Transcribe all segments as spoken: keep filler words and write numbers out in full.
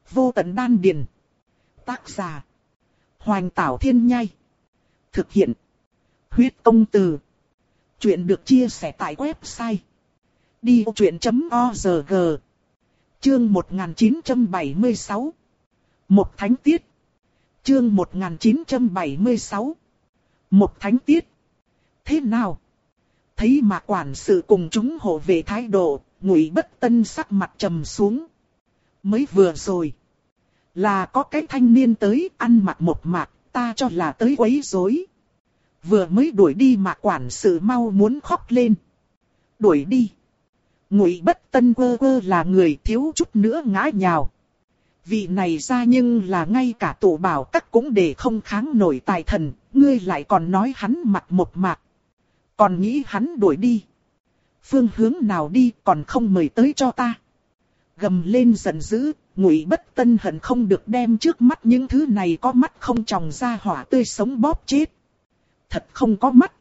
Vô tận đan điền. Tác giả. Hoành Tảo Thiên Nhai. Thực hiện. Huyết Công Từ. Chuyện được chia sẻ tại website đi vô chuyện chấm org. Chương một nghìn chín trăm bảy mươi sáu. Một thánh tiết. Chương một nghìn chín trăm bảy mươi sáu. Một thánh tiết. Thế nào? Thấy Mạc quản sự cùng chúng hộ vệ thái độ, Ngụy Bất Tân sắc mặt trầm xuống. Mới vừa rồi, là có cái thanh niên tới ăn mặc một mạc, ta cho là tới quấy rối. Vừa mới đuổi đi Mạc quản sự mau muốn khóc lên. Đuổi đi. Ngụy Bất Tân quơ quơ là người thiếu chút nữa ngã nhào. Vị này ra nhưng là ngay cả tổ bảo các cũng để không kháng nổi tài thần, ngươi lại còn nói hắn mặc một mạc. Còn nghĩ hắn đuổi đi. Phương hướng nào đi còn không mời tới cho ta. Gầm lên giận dữ, Ngụy Bất Tân hận không được đem trước mắt những thứ này có mắt không tròng ra hỏa tươi sống bóp chết. Thật không có mắt.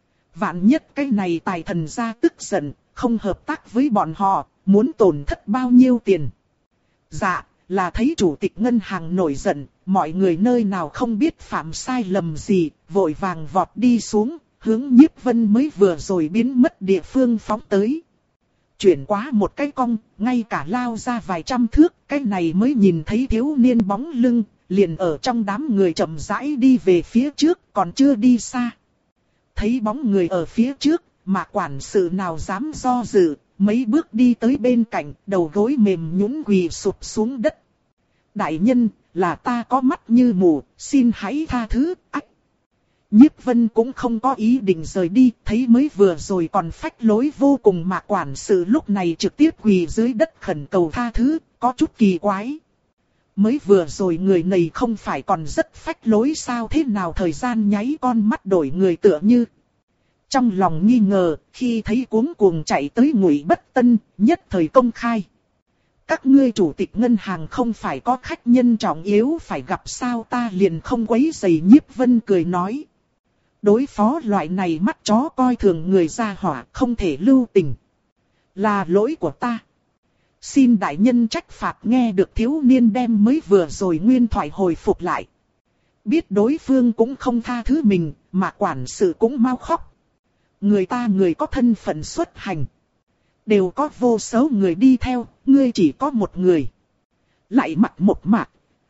Vạn nhất cái này tài thần ra tức giận, không hợp tác với bọn họ, muốn tổn thất bao nhiêu tiền. Dạ, là thấy chủ tịch ngân hàng nổi giận, mọi người nơi nào không biết phạm sai lầm gì, vội vàng vọt đi xuống, hướng Nhiếp Vân mới vừa rồi biến mất địa phương phóng tới. Chuyển quá một cái cong, ngay cả lao ra vài trăm thước, cái này mới nhìn thấy thiếu niên bóng lưng, liền ở trong đám người chậm rãi đi về phía trước, còn chưa đi xa. Thấy bóng người ở phía trước, mà quản sự nào dám do dự, mấy bước đi tới bên cạnh, đầu gối mềm nhũn quỳ sụp xuống đất. Đại nhân, là ta có mắt như mù, xin hãy tha thứ, ách. Nhiếp Vân cũng không có ý định rời đi, thấy mới vừa rồi còn phách lối vô cùng mà quản sự lúc này trực tiếp quỳ dưới đất khẩn cầu tha thứ, có chút kỳ quái. Mới vừa rồi người này không phải còn rất phách lối sao, thế nào thời gian nháy con mắt đổi người tựa như. Trong lòng nghi ngờ, khi thấy cuống cuồng chạy tới Ngụy Bất Tân, nhất thời công khai. Các ngươi chủ tịch ngân hàng không phải có khách nhân trọng yếu phải gặp sao, ta liền không quấy rầy. Nhiếp Vân cười nói. Đối phó loại này mắt chó coi thường người ra hỏa, không thể lưu tình. Là lỗi của ta. Xin đại nhân trách phạt. Nghe được thiếu niên đem mới vừa rồi nguyên thoại hồi phục lại. Biết đối phương cũng không tha thứ mình, mà quản sự cũng mau khóc. Người ta người có thân phận xuất hành. Đều có vô số người đi theo, ngươi chỉ có một người. Lại mặc một mạc.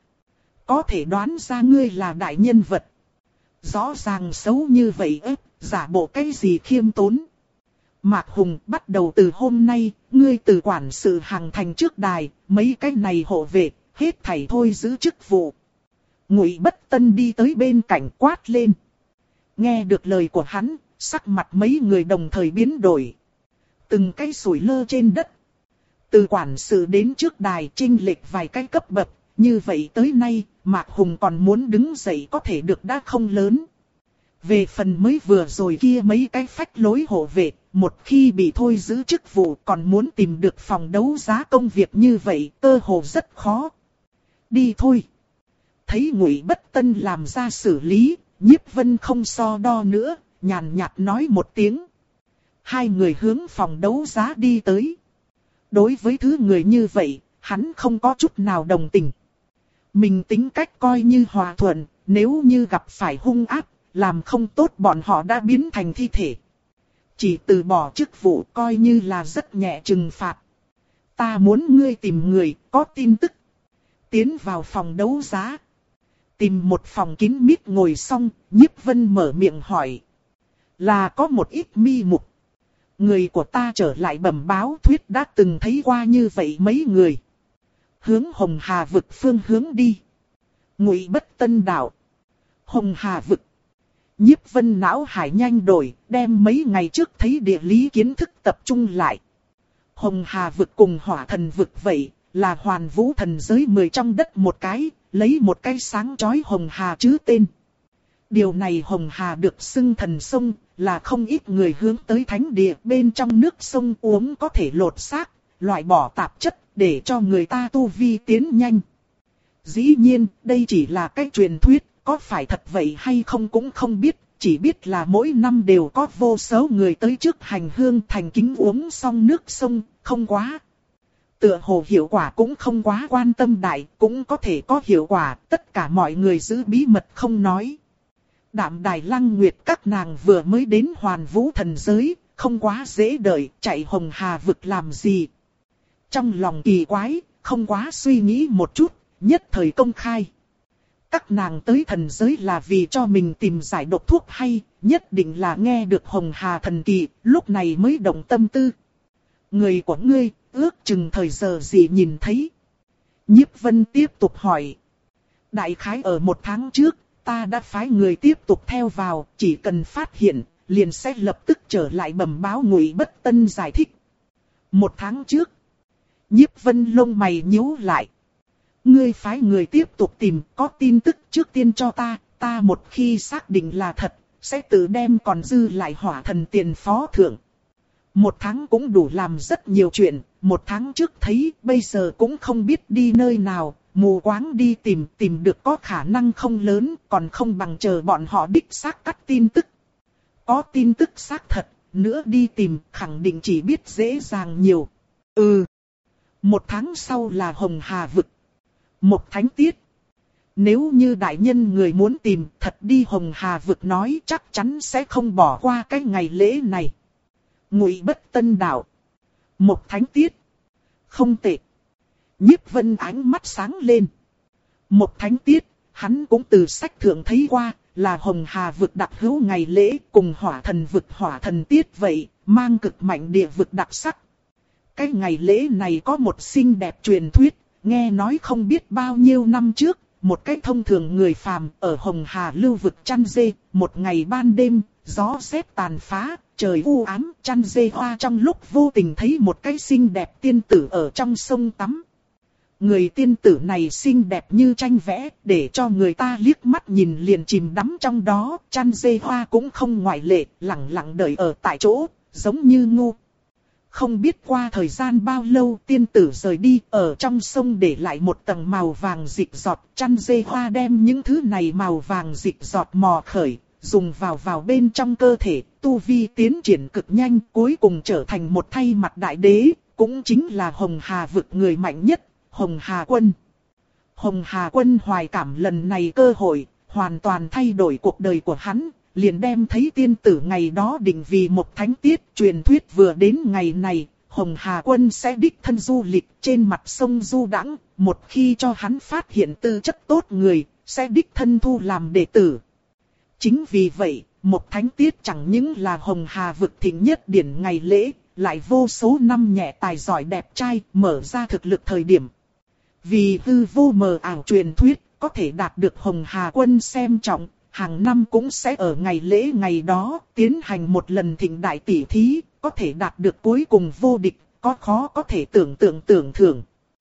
Có thể đoán ra ngươi là đại nhân vật. Rõ ràng xấu như vậy ếp, giả bộ cái gì khiêm tốn. Mạc Hùng, bắt đầu từ hôm nay, ngươi từ quản sự hàng thành trước đài, mấy cái này hộ vệ, hết thảy thôi giữ chức vụ. Ngụy Bất Tân đi tới bên cạnh quát lên. Nghe được lời của hắn, sắc mặt mấy người đồng thời biến đổi. Từng cái sủi lơ trên đất. Từ quản sự đến trước đài chênh lệch vài cái cấp bậc, như vậy tới nay, Mạc Hùng còn muốn đứng dậy có thể được đã không lớn. Về phần mới vừa rồi kia mấy cái phách lối hộ vệ, một khi bị thôi giữ chức vụ còn muốn tìm được phòng đấu giá công việc như vậy, cơ hồ rất khó. Đi thôi. Thấy Ngụy Bất Tân làm ra xử lý, Nhiếp Vân không so đo nữa, nhàn nhạt nói một tiếng. Hai người hướng phòng đấu giá đi tới. Đối với thứ người như vậy, hắn không có chút nào đồng tình. Mình tính cách coi như hòa thuận, nếu như gặp phải hung ác, làm không tốt bọn họ đã biến thành thi thể. Chỉ từ bỏ chức vụ coi như là rất nhẹ trừng phạt. Ta muốn ngươi tìm người có tin tức. Tiến vào phòng đấu giá. Tìm một phòng kín mít ngồi xong, Nhiếp Vân mở miệng hỏi. Là có một ít mi mục. Người của ta trở lại bẩm báo thuyết đã từng thấy qua như vậy mấy người. Hướng Hồng Hà vực phương hướng đi. Ngụy Bất Tân đạo. Hồng Hà vực. Nhiếp Vân não hải nhanh đổi, đem mấy ngày trước thấy địa lý kiến thức tập trung lại. Hồng Hà vực cùng Hỏa Thần vực vậy, là Hoàn Vũ thần giới mười trong đất một cái, lấy một cái sáng chói Hồng Hà chứ tên. Điều này Hồng Hà được xưng thần sông, là không ít người hướng tới thánh địa bên trong nước sông uống có thể lột xác, loại bỏ tạp chất để cho người ta tu vi tiến nhanh. Dĩ nhiên, đây chỉ là cái truyền thuyết, có phải thật vậy hay không cũng không biết, chỉ biết là mỗi năm đều có vô số người tới trước hành hương thành kính uống xong nước sông, không quá. Tựa hồ hiệu quả cũng không quá quan tâm đại, cũng có thể có hiệu quả, tất cả mọi người giữ bí mật không nói. Đạm Đài Lăng Nguyệt các nàng vừa mới đến Hoàn Vũ thần giới, không quá dễ đợi, chạy Hồng Hà vực làm gì. Trong lòng kỳ quái, không quá suy nghĩ một chút, nhất thời công khai. Các nàng tới thần giới là vì cho mình tìm giải độc thuốc hay, nhất định là nghe được Hồng Hà thần kỳ, lúc này mới động tâm tư. Người của ngươi, ước chừng thời giờ gì nhìn thấy? Nhiếp Vân tiếp tục hỏi. Đại khái ở một tháng trước, ta đã phái người tiếp tục theo vào, chỉ cần phát hiện, liền sẽ lập tức trở lại bẩm báo Ngụy Bất Tân giải thích. Một tháng trước, Nhiếp Vân lông mày nhíu lại. Ngươi phái người tiếp tục tìm, có tin tức trước tiên cho ta, ta một khi xác định là thật, sẽ tự đem còn dư lại hỏa thần tiền phó thưởng. Một tháng cũng đủ làm rất nhiều chuyện, một tháng trước thấy, bây giờ cũng không biết đi nơi nào, mù quáng đi tìm, tìm được có khả năng không lớn, còn không bằng chờ bọn họ đích xác cắt tin tức. Có tin tức xác thật, nữa đi tìm, khẳng định chỉ biết dễ dàng nhiều. Ừ. Một tháng sau là Hồng Hà vực. Một thánh tiết. Nếu như đại nhân người muốn tìm, thật đi Hồng Hà vực nói chắc chắn sẽ không bỏ qua cái ngày lễ này. Ngụy Bất Tân đạo. Một thánh tiết. Không tệ. Nhiếp Vân ánh mắt sáng lên. Một thánh tiết, hắn cũng từ sách thượng thấy qua, là Hồng Hà vực đặc hữu ngày lễ cùng hỏa thần vực hỏa thần tiết vậy, mang cực mạnh địa vực đặc sắc. Cái ngày lễ này có một xinh đẹp truyền thuyết, nghe nói không biết bao nhiêu năm trước, một cái thông thường người phàm ở Hồng Hà lưu vực chăn dê, một ngày ban đêm, gió sét tàn phá, trời u ám, chăn dê hoa trong lúc vô tình thấy một cái xinh đẹp tiên tử ở trong sông tắm. Người tiên tử này xinh đẹp như tranh vẽ, để cho người ta liếc mắt nhìn liền chìm đắm trong đó, chăn dê hoa cũng không ngoại lệ, lặng lặng đợi ở tại chỗ, giống như ngu. Không biết qua thời gian bao lâu tiên tử rời đi, ở trong sông để lại một tầng màu vàng dịch giọt, chăn dê hoa đem những thứ này màu vàng dịch giọt mò khởi, dùng vào vào bên trong cơ thể, tu vi tiến triển cực nhanh, cuối cùng trở thành một thay mặt đại đế, cũng chính là Hồng Hà vực người mạnh nhất, Hồng Hà Quân. Hồng Hà Quân hoài cảm lần này cơ hội, hoàn toàn thay đổi cuộc đời của hắn, liền đem thấy tiên tử ngày đó định vì một thánh tiết, truyền thuyết vừa đến ngày này, Hồng Hà Quân sẽ đích thân du lịch trên mặt sông du đãng, một khi cho hắn phát hiện tư chất tốt người, sẽ đích thân thu làm đệ tử. Chính vì vậy, một thánh tiết chẳng những là Hồng Hà vực thịnh nhất điển ngày lễ, lại vô số năm nhẹ tài giỏi đẹp trai, mở ra thực lực thời điểm. Vì hư vô mờ ảo truyền thuyết, có thể đạt được Hồng Hà Quân xem trọng, hàng năm cũng sẽ ở ngày lễ ngày đó, tiến hành một lần thịnh đại tỷ thí, có thể đạt được cuối cùng vô địch, có khó có thể tưởng tượng tưởng thưởng.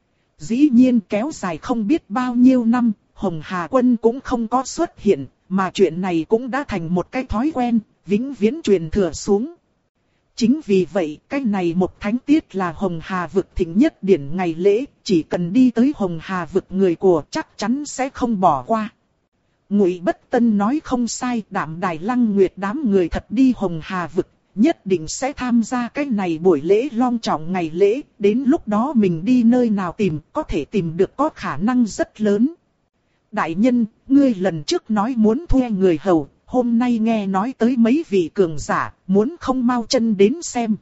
Dĩ nhiên kéo dài không biết bao nhiêu năm, Hồng Hà Quân cũng không có xuất hiện, mà chuyện này cũng đã thành một cái thói quen, vĩnh viễn truyền thừa xuống. Chính vì vậy, cái này một thánh tiết là Hồng Hà vực thịnh nhất điển ngày lễ, chỉ cần đi tới Hồng Hà vực người của chắc chắn sẽ không bỏ qua. Ngụy Bất Tân nói không sai, Đạm Đài Lăng Nguyệt đám người thật đi Hồng Hà vực, nhất định sẽ tham gia cái này buổi lễ long trọng ngày lễ, đến lúc đó mình đi nơi nào tìm, có thể tìm được có khả năng rất lớn. Đại nhân, ngươi lần trước nói muốn thuê người hầu, hôm nay nghe nói tới mấy vị cường giả, muốn không mau chân đến xem.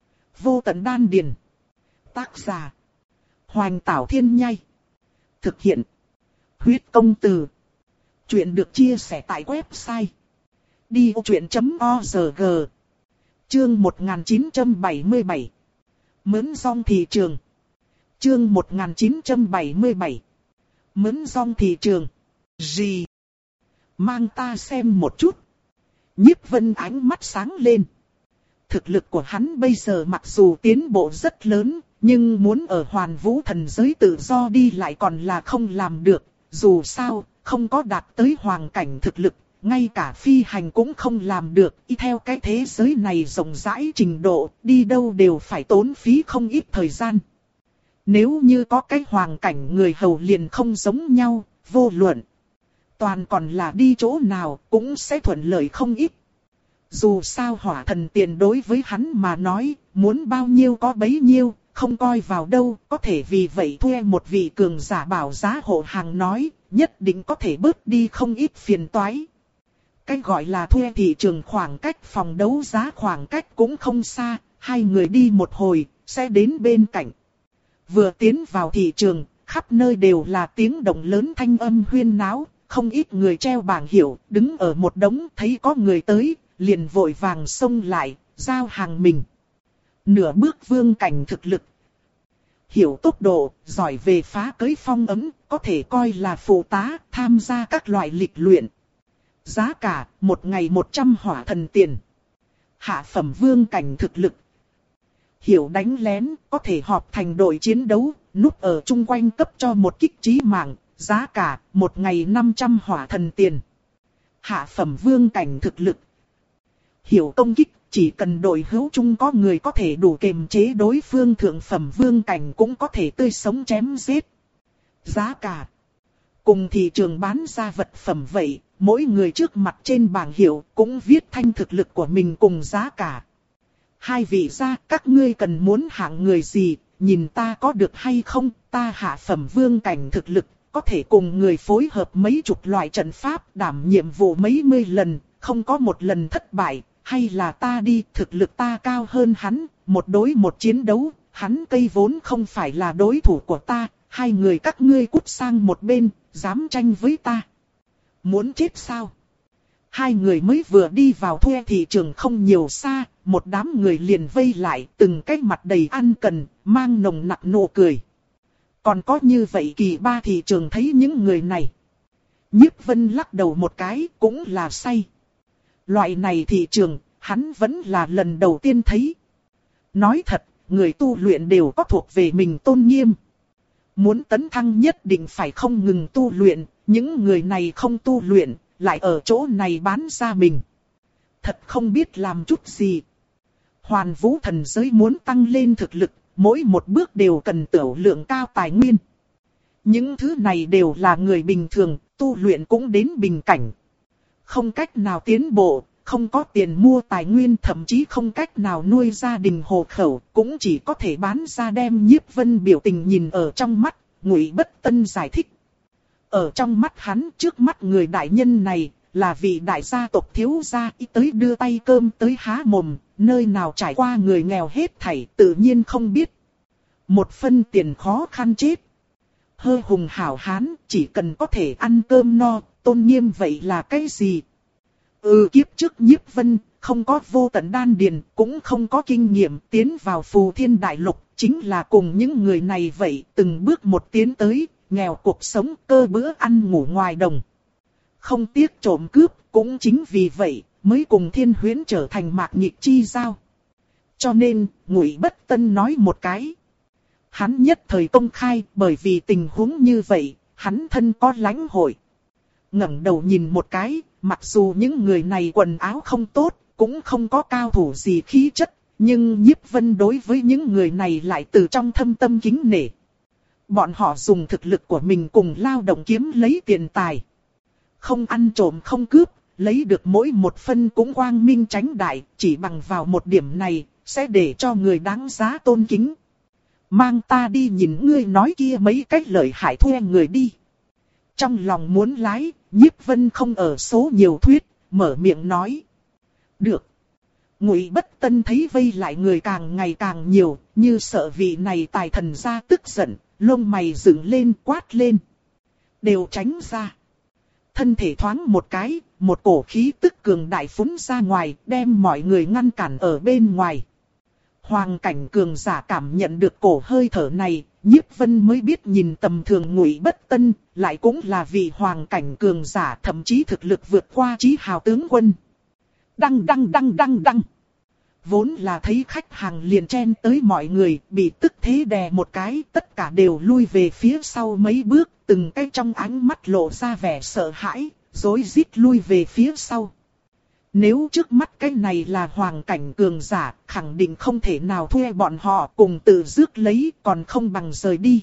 Vô Tận Đan Điền. Tác giả: Hoành Tảo Thiên Nhai. Thực hiện: Huyết Công Từ. Chuyện được chia sẻ tại website đi ô chuyện chấm org. Chương một nghìn chín trăm bảy mươi bảy. Mướn rong thị trường. Chương một nghìn chín trăm bảy mươi bảy. Mướn rong thị trường. Gì? Mang ta xem một chút. Nhiếp Vân ánh mắt sáng lên. Thực lực của hắn bây giờ mặc dù tiến bộ rất lớn, nhưng muốn ở Hoàn Vũ thần giới tự do đi lại còn là không làm được. Dù sao, không có đạt tới hoàng cảnh thực lực, ngay cả phi hành cũng không làm được. Y theo cái thế giới này rộng rãi trình độ, đi đâu đều phải tốn phí không ít thời gian. Nếu như có cái hoàng cảnh người hầu liền không giống nhau, vô luận. Toàn còn là đi chỗ nào cũng sẽ thuận lợi không ít. Dù sao hỏa thần tiền đối với hắn mà nói, muốn bao nhiêu có bấy nhiêu, không coi vào đâu, có thể vì vậy thuê một vị cường giả bảo giá hộ hàng nói, nhất định có thể bớt đi không ít phiền toái. Cái gọi là thuê thị trường khoảng cách phòng đấu giá khoảng cách cũng không xa, hai người đi một hồi, sẽ đến bên cạnh. Vừa tiến vào thị trường, khắp nơi đều là tiếng động lớn thanh âm huyên náo, không ít người treo bảng hiệu, đứng ở một đống thấy có người tới, liền vội vàng xông lại, giao hàng mình. Nửa bước vương cảnh thực lực. Hiểu tốc độ, giỏi về phá cới phong ấm, có thể coi là phụ tá, tham gia các loại lịch luyện. Giá cả, một ngày một trăm hỏa thần tiền. Hạ phẩm vương cảnh thực lực. Hiểu đánh lén, có thể họp thành đội chiến đấu, núp ở chung quanh cấp cho một kích chí mạng, giá cả, một ngày năm trăm hỏa thần tiền. Hạ phẩm vương cảnh thực lực. Hiểu công kích, chỉ cần đội hữu chung có người có thể đủ kiềm chế đối phương, thượng phẩm vương cảnh cũng có thể tươi sống chém giết. Giá cả. Cùng thị trường bán ra vật phẩm vậy, mỗi người trước mặt trên bảng hiệu cũng viết thanh thực lực của mình cùng giá cả. Hai vị gia, các ngươi cần muốn hạng người gì, nhìn ta có được hay không, ta hạ phẩm vương cảnh thực lực, có thể cùng người phối hợp mấy chục loại trận pháp, đảm nhiệm vụ mấy mươi lần, không có một lần thất bại, hay là ta đi, thực lực ta cao hơn hắn, một đối một chiến đấu, hắn cây vốn không phải là đối thủ của ta, hai người các ngươi cút sang một bên, dám tranh với ta. Muốn chết sao? Hai người mới vừa đi vào thuê thị trường không nhiều xa, một đám người liền vây lại, từng cái mặt đầy ăn cần, mang nồng nặc nụ cười. Còn có như vậy kỳ ba thị trường thấy những người này. Nhiếp Vân lắc đầu một cái, cũng là say. Loại này thị trường, hắn vẫn là lần đầu tiên thấy. Nói thật, người tu luyện đều có thuộc về mình tôn nghiêm. Muốn tấn thăng nhất định phải không ngừng tu luyện, những người này không tu luyện, lại ở chỗ này bán ra mình. Thật không biết làm chút gì. Hoàn vũ thần giới muốn tăng lên thực lực, mỗi một bước đều cần tiểu lượng cao tài nguyên. Những thứ này đều là người bình thường, tu luyện cũng đến bình cảnh. Không cách nào tiến bộ, không có tiền mua tài nguyên, thậm chí không cách nào nuôi gia đình hộ khẩu, cũng chỉ có thể bán ra đem. Nhiếp Vân biểu tình nhìn ở trong mắt, Ngụy Bất Tân giải thích. Ở trong mắt hắn, trước mắt người đại nhân này, là vị đại gia tộc thiếu gia, ý tới đưa tay cơm tới há mồm, nơi nào trải qua người nghèo hết thảy, tự nhiên không biết. Một phân tiền khó khăn chết. Hơ hùng hảo hán, chỉ cần có thể ăn cơm no, tôn nghiêm vậy là cái gì? Ừ, kiếp trước Nhiếp Vân, không có vô tận đan điền, cũng không có kinh nghiệm tiến vào phù thiên đại lục, chính là cùng những người này vậy, từng bước một tiến tới, nghèo cuộc sống, cơ bữa ăn ngủ ngoài đồng. Không tiếc trộm cướp, cũng chính vì vậy, mới cùng Thiên Huyễn trở thành mạc nhịp chi giao. Cho nên, Ngụy Bất Tân nói một cái. Hắn nhất thời công khai, bởi vì tình huống như vậy, hắn thân có lãnh hội. Ngẩng đầu nhìn một cái, mặc dù những người này quần áo không tốt, cũng không có cao thủ gì khí chất, nhưng Nhiếp Vân đối với những người này lại từ trong thâm tâm kính nể. Bọn họ dùng thực lực của mình cùng lao động kiếm lấy tiền tài. Không ăn trộm không cướp, lấy được mỗi một phân cũng quang minh chánh đại, chỉ bằng vào một điểm này, sẽ để cho người đáng giá tôn kính. Mang ta đi nhìn ngươi nói kia mấy cách lợi hại thuê người đi. Trong lòng muốn lái, Nhiếp Vân không ở số nhiều thuyết, mở miệng nói. Được. Ngụy Bất Tân thấy vây lại người càng ngày càng nhiều, như sợ vị này tài thần ra tức giận, lông mày dựng lên quát lên. Đều tránh ra. Thân thể thoáng một cái, một cổ khí tức cường đại phúng ra ngoài, đem mọi người ngăn cản ở bên ngoài. Hoàng cảnh cường giả cảm nhận được cổ hơi thở này, Nhiếp Vân mới biết nhìn tầm thường Ngụy Bất Tân, lại cũng là vị hoàng cảnh cường giả, thậm chí thực lực vượt qua chí hào tướng quân. Đăng đăng đăng đăng đăng. Vốn là thấy khách hàng liền chen tới mọi người, bị tức thế đè một cái, tất cả đều lui về phía sau mấy bước, từng cái trong ánh mắt lộ ra vẻ sợ hãi, rối rít lui về phía sau. Nếu trước mắt cái này là hoàng cảnh cường giả, khẳng định không thể nào thuê bọn họ cùng tự rước lấy, còn không bằng rời đi.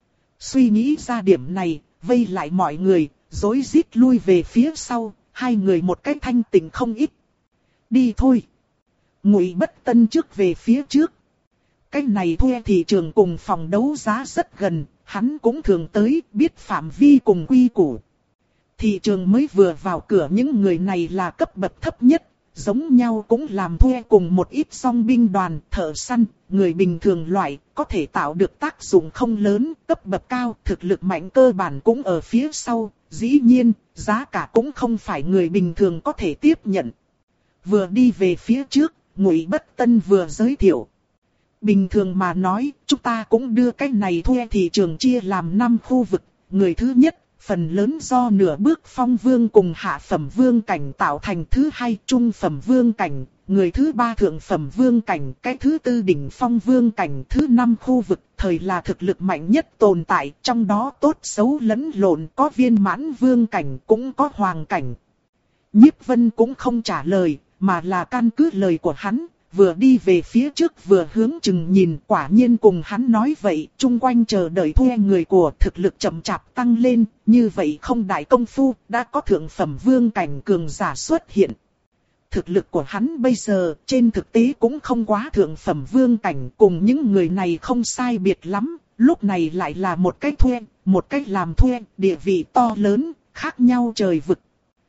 Suy nghĩ ra điểm này, vây lại mọi người, rối rít lui về phía sau, hai người một cái thanh tịnh không ít. Đi thôi. Ngụy Bất Tân trước về phía trước. Cái này thuê thị trường cùng phòng đấu giá rất gần, hắn cũng thường tới, biết phạm vi cùng quy củ. Thị trường mới vừa vào cửa những người này là cấp bậc thấp nhất, giống nhau cũng làm thuê cùng một ít song binh đoàn, thợ săn, người bình thường loại, có thể tạo được tác dụng không lớn, cấp bậc cao, thực lực mạnh cơ bản cũng ở phía sau, dĩ nhiên, giá cả cũng không phải người bình thường có thể tiếp nhận. Vừa đi về phía trước, Ngụy Bất Tân vừa giới thiệu. Bình thường mà nói, chúng ta cũng đưa cái này thuê thị trường chia làm năm khu vực, người thứ nhất, phần lớn do nửa bước phong vương cùng hạ phẩm vương cảnh tạo thành, thứ hai trung phẩm vương cảnh, người thứ ba thượng phẩm vương cảnh, cái thứ tư đỉnh phong vương cảnh, thứ năm khu vực, thời là thực lực mạnh nhất tồn tại, trong đó tốt xấu lẫn lộn, có viên mãn vương cảnh cũng có hoàng cảnh. Nhiếp Vân cũng không trả lời, mà là căn cứ lời của hắn, vừa đi về phía trước vừa hướng chừng nhìn, quả nhiên cùng hắn nói vậy, chung quanh chờ đợi thuê người của thực lực chậm chạp tăng lên, như vậy không đại công phu, đã có thượng phẩm vương cảnh cường giả xuất hiện. Thực lực của hắn bây giờ, trên thực tế cũng không quá thượng phẩm vương cảnh, cùng những người này không sai biệt lắm, lúc này lại là một cách thuê, một cách làm thuê, địa vị to lớn, khác nhau trời vực.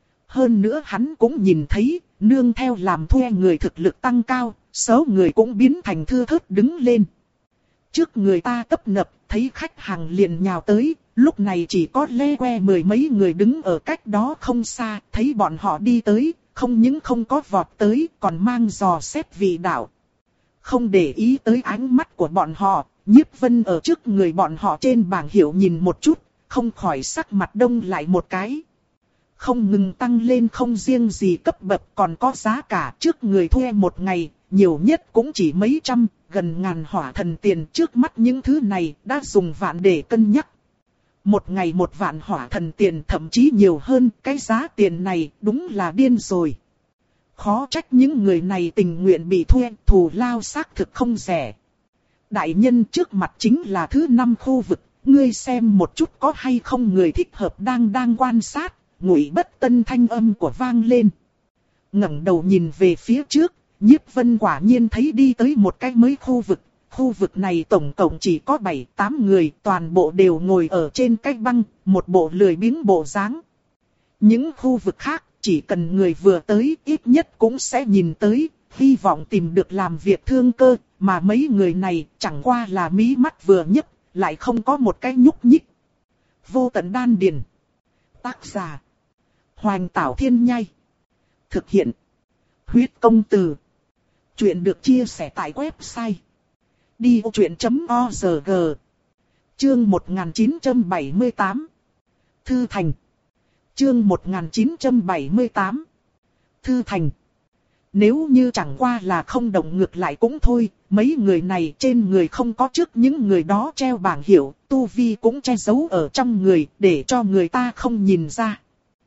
Hơn nữa hắn cũng nhìn thấy, nương theo làm thuê người thực lực tăng cao, số người cũng biến thành thưa thớt đứng lên. Trước người ta tấp nập, thấy khách hàng liền nhào tới, lúc này chỉ có le que mười mấy người đứng ở cách đó không xa, thấy bọn họ đi tới, không những không có vọt tới, còn mang dò xét vị đạo. Không để ý tới ánh mắt của bọn họ, Nhiếp Vân ở trước người bọn họ trên bảng hiệu nhìn một chút, không khỏi sắc mặt đông lại một cái. Không ngừng tăng lên không riêng gì cấp bậc còn có giá cả, trước người thuê một ngày, nhiều nhất cũng chỉ mấy trăm, gần ngàn hỏa thần tiền, trước mắt những thứ này đã dùng vạn để cân nhắc. Một ngày một vạn hỏa thần tiền, thậm chí nhiều hơn, cái giá tiền này đúng là điên rồi. Khó trách những người này tình nguyện bị thuê, thù lao xác thực không rẻ. Đại nhân, trước mặt chính là thứ năm khu vực, ngươi xem một chút có hay không người thích hợp đang đang quan sát. Ngụy Bất Tân thanh âm của vang lên. Ngẩng đầu nhìn về phía trước, Nhiếp Vân quả nhiên thấy đi tới một cái mới khu vực. Khu vực này tổng cộng chỉ có bảy tám người, toàn bộ đều ngồi ở trên cái băng, một bộ lười biếng bộ dáng. Những khu vực khác, chỉ cần người vừa tới, ít nhất cũng sẽ nhìn tới, hy vọng tìm được làm việc thương cơ, mà mấy người này chẳng qua là mí mắt vừa nhấc, lại không có một cái nhúc nhích. Vô Tận Đan Điền. Tác giả Hoành Tảo Thiên Nhai. Thực hiện Huyết Công Từ. Chuyện được chia sẻ tại website đi ô chuyện chấm org. Chương một nghìn chín trăm bảy mươi tám. Thư Thành. Chương một nghìn chín trăm bảy mươi tám. Thư Thành. Nếu như chẳng qua là không động ngược lại cũng thôi, mấy người này trên người không có trước những người đó treo bảng hiệu, tu vi cũng che giấu ở trong người để cho người ta không nhìn ra.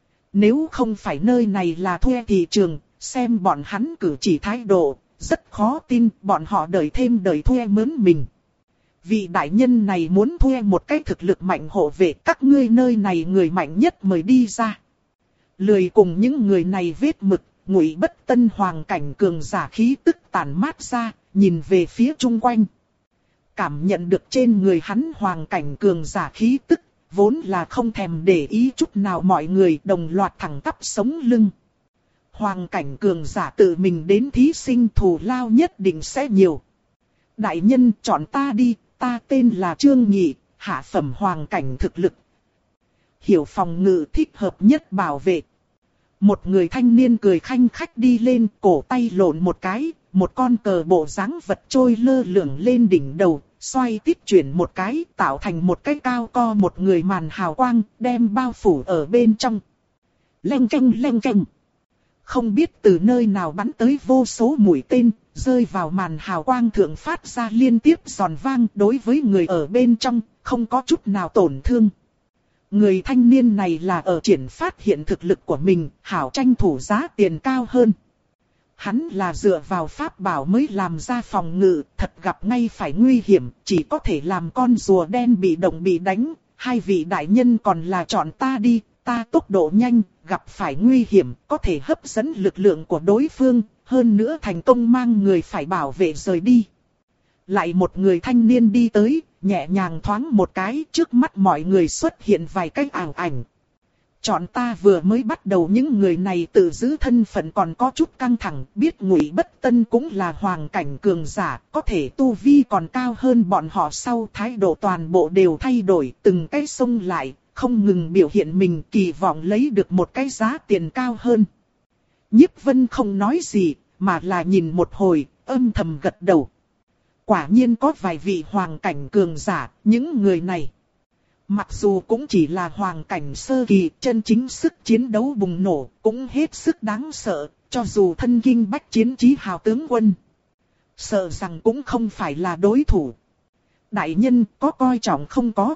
Nếu không phải nơi này là thuê thị trường, xem bọn hắn cử chỉ thái độ, rất khó tin bọn họ đợi thêm đợi thuê mướn mình. Vị đại nhân này muốn thuê một cái thực lực mạnh hộ vệ, các ngươi nơi này người mạnh nhất mời đi ra. Lười cùng những người này vết mực, Ngụy Bất Tân hoàng cảnh cường giả khí tức tản mát ra, nhìn về phía chung quanh. Cảm nhận được trên người hắn hoàng cảnh cường giả khí tức, vốn là không thèm để ý chút nào mọi người đồng loạt thẳng tắp sống lưng. Hoàng cảnh cường giả tự mình đến thí sinh thù lao nhất định sẽ nhiều. Đại nhân chọn ta đi, ta tên là Trương Nhị, hạ phẩm hoàng cảnh thực lực. Hiểu phòng ngự thích hợp nhất bảo vệ. Một người thanh niên cười khanh khách đi lên, cổ tay lộn một cái, một con cờ bộ dáng vật trôi lơ lửng lên đỉnh đầu, xoay tít chuyển một cái, tạo thành một cái cao co một người màn hào quang, đem bao phủ ở bên trong. Leng keng leng keng. Không biết từ nơi nào bắn tới vô số mũi tên, rơi vào màn hào quang thượng phát ra liên tiếp giòn vang, đối với người ở bên trong, không có chút nào tổn thương. Người thanh niên này là ở triển phát hiện thực lực của mình, hảo tranh thủ giá tiền cao hơn. Hắn là dựa vào pháp bảo mới làm ra phòng ngự, thật gặp ngay phải nguy hiểm, chỉ có thể làm con rùa đen bị động bị đánh. Hai vị đại nhân còn là chọn ta đi, ta tốc độ nhanh, gặp phải nguy hiểm, có thể hấp dẫn lực lượng của đối phương, hơn nữa thành công mang người phải bảo vệ rời đi. Lại một người thanh niên đi tới, nhẹ nhàng thoáng một cái, trước mắt mọi người xuất hiện vài cái ảo ảnh. Chọn ta vừa mới bắt đầu những người này tự giữ thân phận còn có chút căng thẳng, biết Ngụy Bất Tân cũng là hoàng cảnh cường giả, có thể tu vi còn cao hơn bọn họ, sau thái độ toàn bộ đều thay đổi, từng cái xông lại, không ngừng biểu hiện mình, kỳ vọng lấy được một cái giá tiền cao hơn. Nhiếp Vân không nói gì, mà là nhìn một hồi, âm thầm gật đầu. Quả nhiên có vài vị hoàng cảnh cường giả, những người này mặc dù cũng chỉ là hoàng cảnh sơ kỳ, chân chính sức chiến đấu bùng nổ, cũng hết sức đáng sợ, cho dù thân kinh bách chiến chí hào tướng quân, sợ rằng cũng không phải là đối thủ. Đại nhân có coi trọng không có?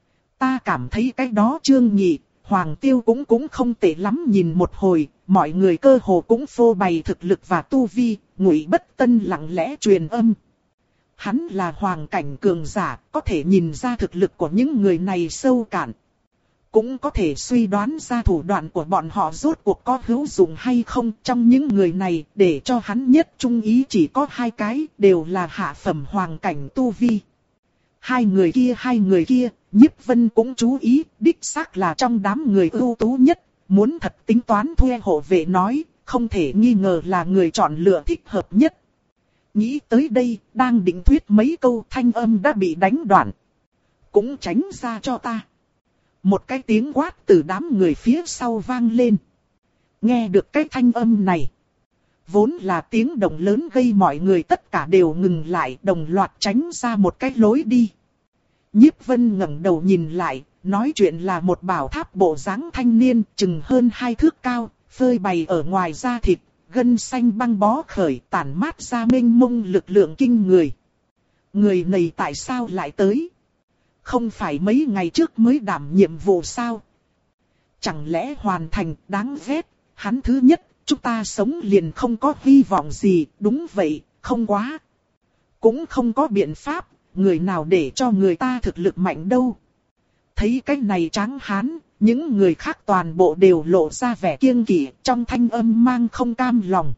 Ta cảm thấy cái đó Trương Nhị, Hoàng Tiêu cũng cũng không tệ lắm, nhìn một hồi, mọi người cơ hồ cũng phô bày thực lực và tu vi, Ngụy Bất Tân lặng lẽ truyền âm. Hắn là hoàng cảnh cường giả, có thể nhìn ra thực lực của những người này sâu cạn. Cũng có thể suy đoán ra thủ đoạn của bọn họ rốt cuộc có hữu dụng hay không. Trong những người này, để cho hắn nhất trung ý chỉ có hai cái, đều là hạ phẩm hoàng cảnh tu vi. Hai người kia, hai người kia, Nhiếp Vân cũng chú ý, đích xác là trong đám người ưu tú nhất. Muốn thật tính toán thuê hộ vệ nói, không thể nghi ngờ là người chọn lựa thích hợp nhất. Nghĩ tới đây, đang định thuyết mấy câu, thanh âm đã bị đánh đoạn. Cũng tránh ra cho ta. Một cái tiếng quát từ đám người phía sau vang lên. Nghe được cái thanh âm này, vốn là tiếng động lớn gây mọi người tất cả đều ngừng lại, đồng loạt tránh ra một cái lối đi. Nhiếp Vân ngẩng đầu nhìn lại, nói chuyện là một bảo tháp bộ dáng thanh niên, chừng hơn hai thước cao, phơi bày ở ngoài da thịt. Gân xanh băng bó khởi, tản mát ra mênh mông lực lượng kinh người. Người này tại sao lại tới? Không phải mấy ngày trước mới đảm nhiệm vụ sao? Chẳng lẽ hoàn thành, đáng ghét, hắn thứ nhất, chúng ta sống liền không có hy vọng gì, đúng vậy, không quá. Cũng không có biện pháp, người nào để cho người ta thực lực mạnh đâu. Thấy cái này tráng hán, những người khác toàn bộ đều lộ ra vẻ kiêng kỵ, trong thanh âm mang không cam lòng.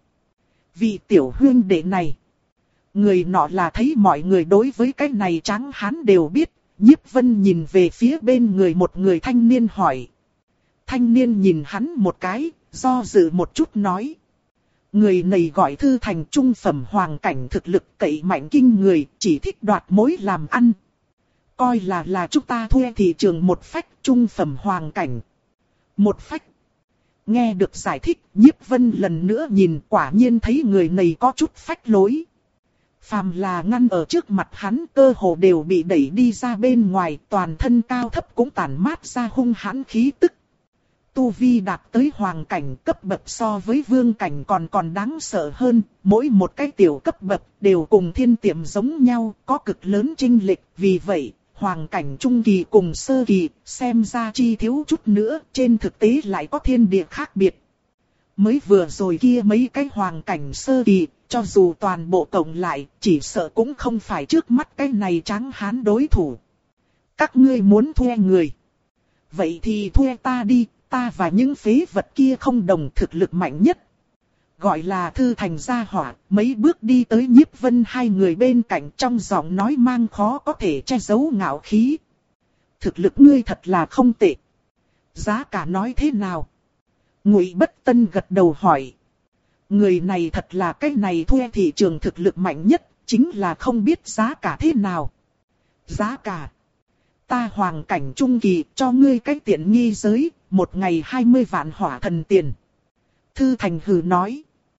Vị tiểu huynh đệ này, người nọ là thấy mọi người đối với cái này tráng hán đều biết. Nhiếp Vân nhìn về phía bên người một người thanh niên hỏi. Thanh niên nhìn hắn một cái, do dự một chút nói. Người này gọi Thư Thành, trung phẩm hoàng cảnh, thực lực cậy mạnh kinh người, chỉ thích đoạt mối làm ăn. Coi là là chúng ta thuê thị trường một phách, trung phẩm hoàng cảnh. Một phách. Nghe được giải thích, Nhiếp Vân lần nữa nhìn, quả nhiên thấy người này có chút phách lối. Phàm là ngăn ở trước mặt hắn, cơ hồ đều bị đẩy đi ra bên ngoài, toàn thân cao thấp cũng tản mát ra hung hãn khí tức. Tu vi đạt tới hoàng cảnh, cấp bậc so với vương cảnh còn còn đáng sợ hơn, mỗi một cái tiểu cấp bậc đều cùng thiên tiệm giống nhau, có cực lớn chênh lệch, vì vậy, hoàng cảnh trung kỳ cùng sơ kỳ, xem ra chi thiếu chút nữa, trên thực tế lại có thiên địa khác biệt. Mới vừa rồi kia mấy cái hoàng cảnh sơ kỳ, cho dù toàn bộ cộng lại, chỉ sợ cũng không phải trước mắt cái này tráng hán đối thủ. Các ngươi muốn thuê người. Vậy thì thuê ta đi, ta và những phế vật kia không đồng, thực lực mạnh nhất. Gọi là Thư Thành gia hỏa, mấy bước đi tới Nhiếp Vân hai người bên cạnh, trong giọng nói mang khó có thể che giấu ngạo khí. Thực lực ngươi thật là không tệ. Giá cả nói thế nào? Ngụy Bất Tân gật đầu hỏi. Người này thật là cái này thuê thị trường thực lực mạnh nhất, chính là không biết giá cả thế nào. Giá cả? Ta hoàng cảnh trung kỳ cho ngươi cái tiện nghi giới, một ngày hai mươi vạn hỏa thần tiền. Thư Thành hừ nói.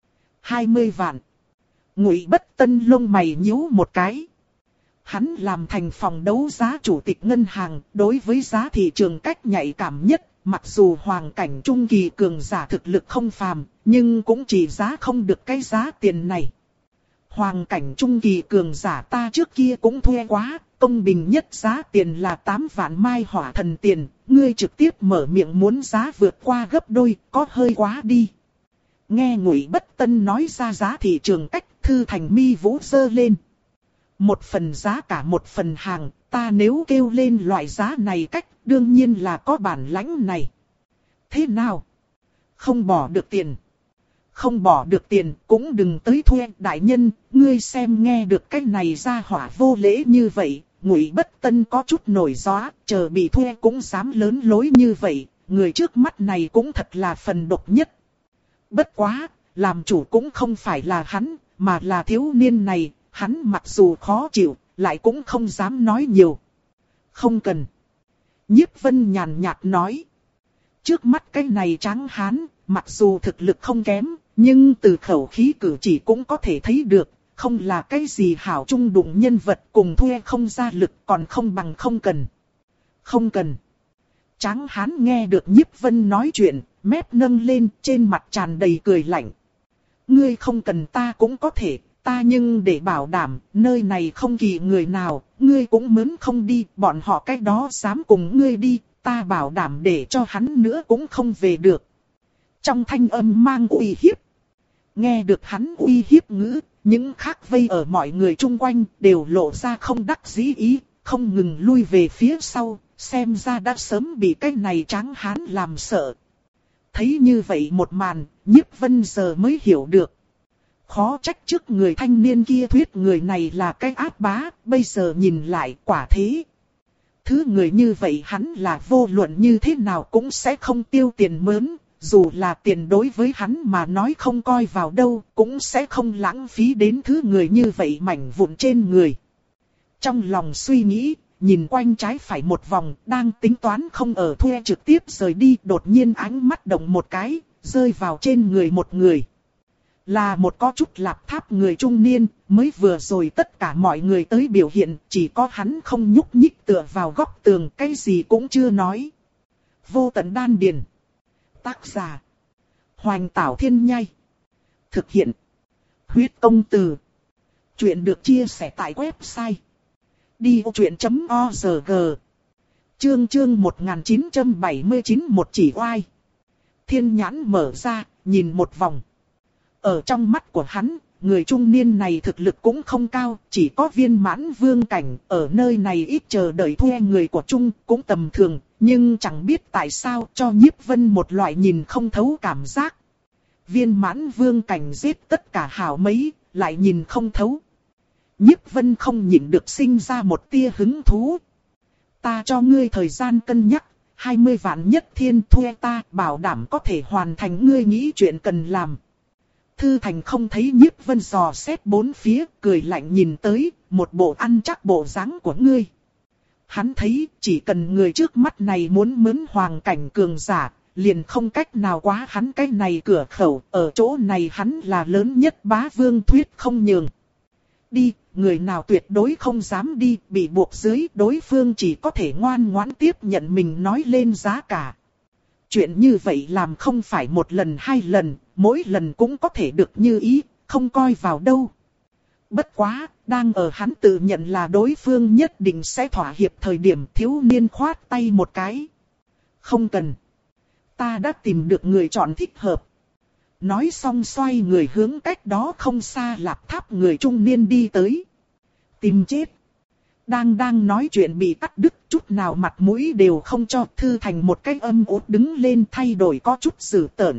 hai mươi vạn. Ngụy Bất Tân lông mày nhíu một cái. Hắn làm thành phòng đấu giá chủ tịch ngân hàng, đối với giá thị trường cách nhạy cảm nhất. Mặc dù hoàng cảnh trung kỳ cường giả thực lực không phàm, nhưng cũng chỉ giá không được cái giá tiền này. Hoàng cảnh trung kỳ cường giả ta trước kia cũng thuê quá, công bình nhất giá tiền là tám vạn mai hỏa thần tiền, ngươi trực tiếp mở miệng muốn giá vượt qua gấp đôi, có hơi quá đi. Nghe Ngụy Bất Tân nói ra giá thị trường cách, Thư Thành mi vũ dơ lên. Một phần giá cả một phần hàng, ta nếu kêu lên loại giá này cách, đương nhiên là có bản lãnh này. Thế nào? Không bỏ được tiền. không bỏ được tiền cũng đừng tới thuê. Đại nhân, ngươi xem nghe được cái này ra hỏa vô lễ như vậy, Ngụy Bất Tân có chút nổi gió, chờ bị thuê cũng dám lớn lối như vậy, người trước mắt này cũng thật là phần độc nhất. Bất quá, làm chủ cũng không phải là hắn, mà là thiếu niên này, hắn mặc dù khó chịu, lại cũng không dám nói nhiều. Không cần. Nhiếp Vân nhàn nhạt nói. Trước mắt cái này tráng hán, mặc dù thực lực không kém, nhưng từ khẩu khí cử chỉ cũng có thể thấy được, không là cái gì hảo trung đụng nhân vật, cùng thuê không ra lực, còn không bằng không cần. Không cần. Tráng hán nghe được Nhiếp Vân nói chuyện, mép nâng lên, trên mặt tràn đầy cười lạnh. Ngươi không cần ta cũng có thể, ta nhưng để bảo đảm, nơi này không kỳ người nào, ngươi cũng mớn không đi, bọn họ cách đó dám cùng ngươi đi, ta bảo đảm để cho hắn nữa cũng không về được. Trong thanh âm mang uy hiếp. Nghe được hắn uy hiếp ngữ, những khác vây ở mọi người chung quanh đều lộ ra không đắc dĩ ý, không ngừng lui về phía sau, xem ra đã sớm bị cái này tráng hán làm sợ. Thấy như vậy một màn, Nhiếp Vân giờ mới hiểu được. Khó trách trước người thanh niên kia thuyết người này là cái ác bá, bây giờ nhìn lại quả thế. Thứ người như vậy hắn là vô luận như thế nào cũng sẽ không tiêu tiền mớn, dù là tiền đối với hắn mà nói không coi vào đâu, cũng sẽ không lãng phí đến thứ người như vậy mảnh vụn trên người. Trong lòng suy nghĩ, nhìn quanh trái phải một vòng, đang tính toán không ở thuê trực tiếp rời đi, đột nhiên ánh mắt động một cái, rơi vào trên người một người. Là một có chút lạp tháp người trung niên, mới vừa rồi tất cả mọi người tới biểu hiện, chỉ có hắn không nhúc nhích tựa vào góc tường, cái gì cũng chưa nói. Vô Tận Đan Điền. Tác giả: Hoành Tảo Thiên Nhai. Thực hiện: Huyết Công Từ. Chuyện được chia sẻ tại website đi vô chuyện chấm org. Chương chương một nghìn chín trăm bảy mươi chín một chỉ oai. Thiên nhãn mở ra, nhìn một vòng. Ở trong mắt của hắn, người trung niên này thực lực cũng không cao, chỉ có viên mãn vương cảnh, ở nơi này ít chờ đợi thuê người của Trung cũng tầm thường, nhưng chẳng biết tại sao cho Nhiếp Vân một loại nhìn không thấu cảm giác. Viên mãn vương cảnh giết tất cả hảo mấy, lại nhìn không thấu. Nhiếp Vân không nhịn được sinh ra một tia hứng thú. Ta cho ngươi thời gian cân nhắc, hai mươi vạn nhất thiên thuê ta, bảo đảm có thể hoàn thành ngươi nghĩ chuyện cần làm. Thư Thành không thấy Nhiếp Vân dò xét bốn phía, cười lạnh nhìn tới, một bộ ăn chắc bộ dáng của ngươi. Hắn thấy, chỉ cần người trước mắt này muốn mướn hoàng cảnh cường giả, liền không cách nào quá hắn cái này cửa khẩu, ở chỗ này hắn là lớn nhất bá vương thuyết không nhường. Đi, người nào tuyệt đối không dám đi, bị buộc dưới, đối phương chỉ có thể ngoan ngoãn tiếp nhận mình nói lên giá cả. Chuyện như vậy làm không phải một lần hai lần, mỗi lần cũng có thể được như ý, không coi vào đâu. Bất quá, đang ở hắn tự nhận là đối phương nhất định sẽ thỏa hiệp thời điểm, thiếu niên khoát tay một cái. Không cần. Ta đã tìm được người chọn thích hợp. Nói xong xoay người hướng cách đó không xa lạp tháp người trung niên đi tới. Tìm chết. Đang đang nói chuyện bị cắt đứt, chút nào mặt mũi đều không cho. Thư Thành một cái âm ốt đứng lên thay đổi có chút dữ tợn.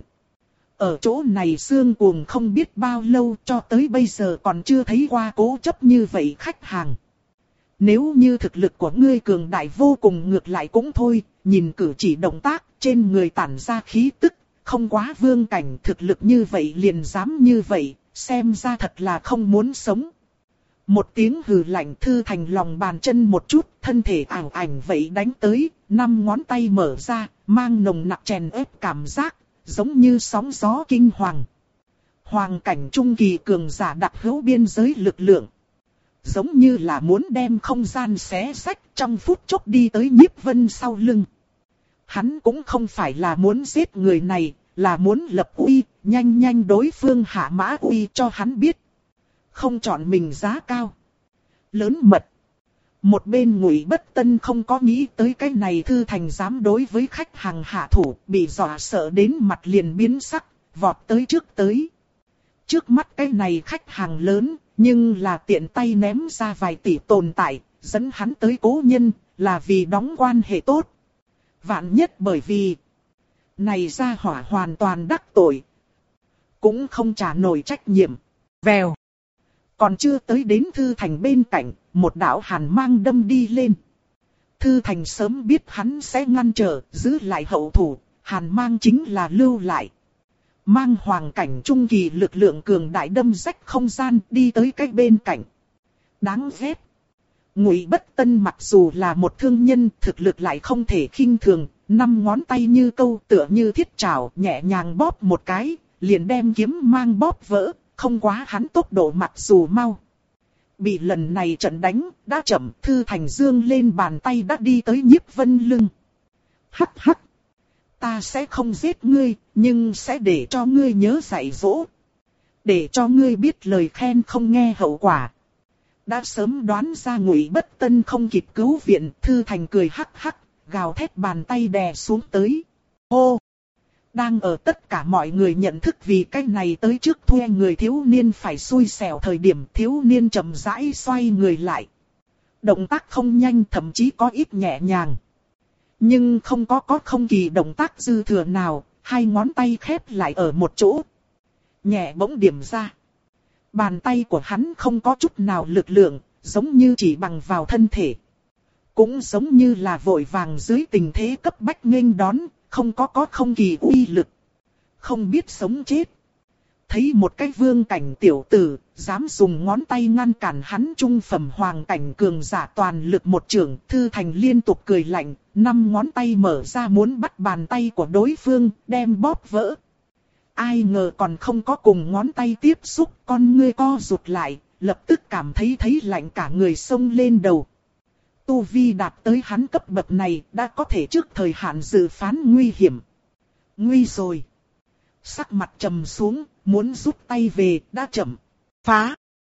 Ở chỗ này xương cuồng không biết bao lâu, cho tới bây giờ còn chưa thấy qua cố chấp như vậy khách hàng. Nếu như thực lực của ngươi cường đại vô cùng ngược lại cũng thôi, nhìn cử chỉ động tác trên người tản ra khí tức, không quá vương cảnh, thực lực như vậy liền dám như vậy, xem ra thật là không muốn sống. Một tiếng hừ lạnh, Thư Thành lòng bàn chân một chút, thân thể ảo ảnh vậy đánh tới, năm ngón tay mở ra, mang nồng nặc chèn ép cảm giác, giống như sóng gió kinh hoàng. Hoàng cảnh trung kỳ cường giả đặc hữu biên giới lực lượng. Giống như là muốn đem không gian xé rách, trong phút chốc đi tới Nhiếp Vân sau lưng. Hắn cũng không phải là muốn giết người này, là muốn lập uy, nhanh nhanh đối phương hạ mã uy cho hắn biết. Không chọn mình giá cao. Lớn mật. Một bên Ngụy Bất Tân không có nghĩ tới cái này Thư Thành dám đối với khách hàng hạ thủ, bị dọa sợ đến mặt liền biến sắc, vọt tới trước tới. Trước mắt cái này khách hàng lớn, nhưng là tiện tay ném ra vài tỷ tồn tại, dẫn hắn tới cố nhân, là vì đóng quan hệ tốt. Vạn nhất bởi vì này ra hỏa hoàn toàn đắc tội. cũng không trả nổi trách nhiệm. Vèo. Còn chưa tới đến Thư Thành bên cạnh, một đạo hàn mang đâm đi lên. Thư Thành sớm biết hắn sẽ ngăn trở, giữ lại hậu thủ, hàn mang chính là lưu lại. Mang hoàng cảnh trung kỳ lực lượng cường đại đâm rách không gian đi tới cái bên cạnh. Đáng ghét. Ngụy Bất Tân mặc dù là một thương nhân, thực lực lại không thể khinh thường, năm ngón tay như câu tựa như thiết trảo nhẹ nhàng bóp một cái, liền đem kiếm mang bóp vỡ, không quá hắn tốc độ mặc dù mau. Bị lần này trận đánh, đã chậm, Thư Thành dương lên bàn tay đã đi tới Nhiếp Vân lưng. Hắc hắc. Ta sẽ không giết ngươi, nhưng sẽ để cho ngươi nhớ dạy dỗ. Để cho ngươi biết lời khen không nghe hậu quả. Đã sớm đoán ra Ngụy Bất Tân không kịp cứu viện, Thư Thành cười hắc hắc, gào thét bàn tay đè xuống tới. Hô! Đang ở tất cả mọi người nhận thức vì cái này tới trước thuê người thiếu niên phải xui xẻo thời điểm, thiếu niên chậm rãi xoay người lại. Động tác không nhanh, thậm chí có ít nhẹ nhàng. Nhưng không có có không kỳ động tác dư thừa nào, hai ngón tay khép lại ở một chỗ. Nhẹ bỗng điểm ra. Bàn tay của hắn không có chút nào lực lượng, giống như chỉ bằng vào thân thể. Cũng giống như là vội vàng dưới tình thế cấp bách nghênh đón, không có có không kỳ uy lực. Không biết sống chết. Thấy một cái vương cảnh tiểu tử, dám dùng ngón tay ngăn cản hắn trung phẩm hoàng cảnh cường giả toàn lực một trường. Thư Thành liên tục cười lạnh, năm ngón tay mở ra muốn bắt bàn tay của đối phương, đem bóp vỡ. Ai ngờ còn không có cùng ngón tay tiếp xúc, con ngươi co rụt lại, lập tức cảm thấy thấy lạnh cả người xông lên đầu. Tu vi đạt tới hắn cấp bậc này đã có thể trước thời hạn dự phán nguy hiểm. Nguy rồi. Sắc mặt trầm xuống, muốn rút tay về, đã chậm. Phá.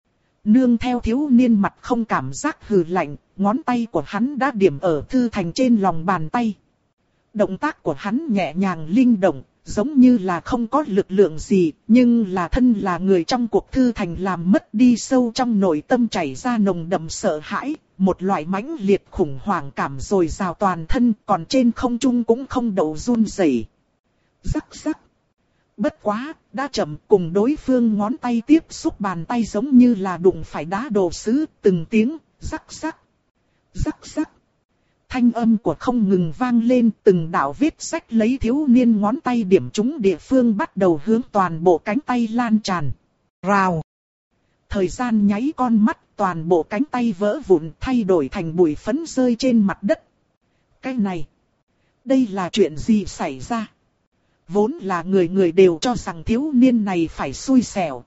Nương theo thiếu niên mặt không cảm giác hừ lạnh, ngón tay của hắn đã điểm ở Thư Thành trên lòng bàn tay. Động tác của hắn nhẹ nhàng linh động, giống như là không có lực lượng gì, nhưng là thân là người trong cuộc Thư Thành làm mất đi sâu trong nội tâm chảy ra nồng đậm sợ hãi, một loại mãnh liệt khủng hoảng cảm rồi rào toàn thân, còn trên không trung cũng không đậu run rẩy. Rắc rắc. Bất quá, đã chậm, cùng đối phương ngón tay tiếp xúc bàn tay giống như là đụng phải đá đồ sứ, từng tiếng, rắc rắc, rắc rắc. Thanh âm của không ngừng vang lên, từng đạo vết rách lấy thiếu niên ngón tay điểm trúng địa phương bắt đầu hướng toàn bộ cánh tay lan tràn. Rào. Thời gian nháy con mắt, toàn bộ cánh tay vỡ vụn thay đổi thành bụi phấn rơi trên mặt đất. Cái này, đây là chuyện gì xảy ra? Vốn là người người đều cho rằng thiếu niên này phải xui xẻo.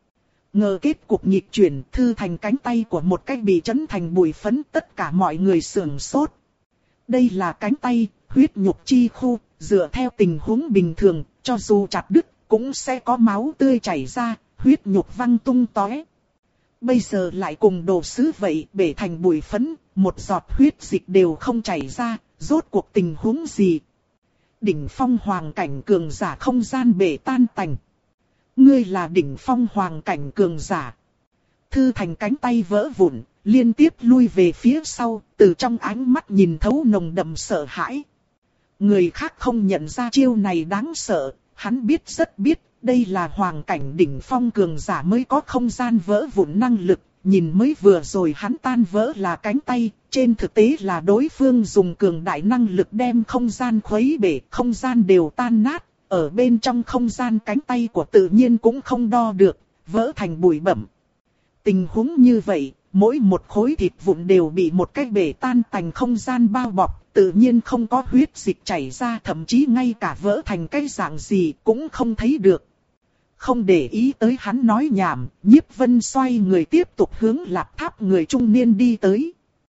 Ngờ kết cục nghịch chuyển, Thư Thành cánh tay của một cách bị chấn thành bụi phấn, tất cả mọi người sửng sốt. Đây là cánh tay, huyết nhục chi khu, dựa theo tình huống bình thường, cho dù chặt đứt, cũng sẽ có máu tươi chảy ra, huyết nhục văng tung tóe. Bây giờ lại cùng đồ sứ vậy, bể thành bụi phấn, một giọt huyết dịch đều không chảy ra, rốt cuộc tình huống gì? Đỉnh phong hoàng cảnh cường giả không gian bể tan tành. Ngươi là đỉnh phong hoàng cảnh cường giả. Thư Thành cánh tay vỡ vụn, liên tiếp lui về phía sau, từ trong ánh mắt nhìn thấu nồng đậm sợ hãi. Người khác không nhận ra chiêu này đáng sợ, hắn biết rất biết, đây là hoàng cảnh đỉnh phong cường giả mới có không gian vỡ vụn năng lực, nhìn mới vừa rồi hắn tan vỡ là cánh tay, trên thực tế là đối phương dùng cường đại năng lực đem không gian khuấy bể, không gian đều tan nát, ở bên trong không gian cánh tay của tự nhiên cũng không đo được, vỡ thành bụi bặm. Tình huống như vậy, mỗi một khối thịt vụn đều bị một cái bể tan tành không gian bao bọc, tự nhiên không có huyết dịch chảy ra, thậm chí ngay cả vỡ thành cái dạng gì cũng không thấy được. Không để ý tới hắn nói nhảm, Nhiếp Vân xoay người tiếp tục hướng Lạp Tháp người trung niên đi tới.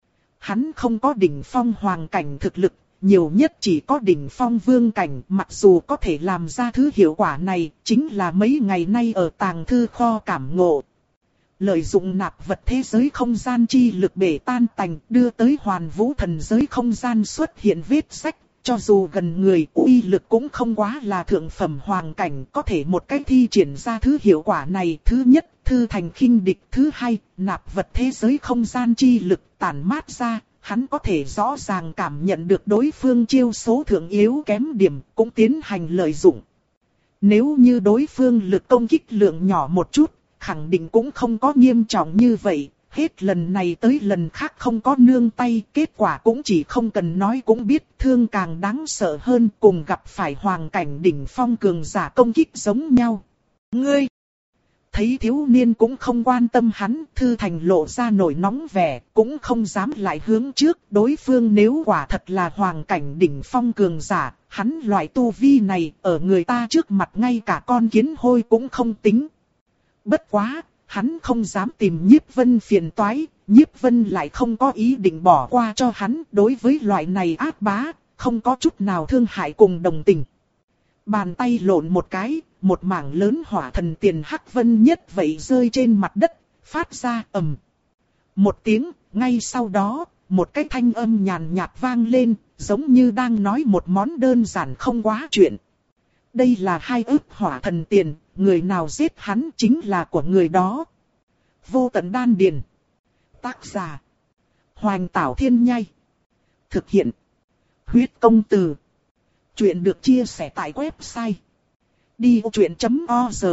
Hắn không có đỉnh phong hoàng cảnh thực lực, nhiều nhất chỉ có đỉnh phong vương cảnh, mặc dù có thể làm ra thứ hiệu quả này, chính là mấy ngày nay ở tàng thư kho cảm ngộ. Lợi dụng nạp vật thế giới không gian chi lực bể tan tành, đưa tới hoàn vũ thần giới không gian xuất hiện vết rách, cho dù gần người uy lực cũng không quá là thượng phẩm hoàng cảnh, có thể một cách thi triển ra thứ hiệu quả này. Thứ nhất, Thư Thành khinh địch; thứ hai, nạp vật thế giới không gian chi lực tản mát ra, hắn có thể rõ ràng cảm nhận được đối phương chiêu số thượng yếu kém điểm, cũng tiến hành lợi dụng. Nếu như đối phương lực công kích lượng nhỏ một chút, khẳng định cũng không có nghiêm trọng như vậy. Hết lần này tới lần khác không có nương tay, kết quả cũng chỉ không cần nói cũng biết, thương càng đáng sợ hơn, cùng gặp phải hoàng cảnh đỉnh phong cường giả công kích giống nhau. Ngươi! Thấy thiếu niên cũng không quan tâm hắn, Thư Thành lộ ra nổi nóng vẻ, cũng không dám lại hướng trước. Đối phương nếu quả thật là hoàng cảnh đỉnh phong cường giả, hắn loại tu vi này ở người ta trước mặt ngay cả con kiến hôi cũng không tính. Bất quá, hắn không dám tìm Nhiếp Vân phiền toái, Nhiếp Vân lại không có ý định bỏ qua cho hắn. Đối với loại này ác bá, không có chút nào thương hại cùng đồng tình. Bàn tay lộn một cái, một mảng lớn hỏa thần tiền hắc vân nhất vậy rơi trên mặt đất, phát ra ầm. Một tiếng, ngay sau đó, một cái thanh âm nhàn nhạt vang lên, giống như đang nói một món đơn giản không quá chuyện. Đây là hai ức hỏa thần tiền, người nào giết hắn chính là của người đó. Vô tận đan điền. Tác giả: Hoành Tảo Thiên Nhai. Thực hiện: Huyết Công Từ. Chuyện được chia sẻ tại website đi ô chuyện chấm org.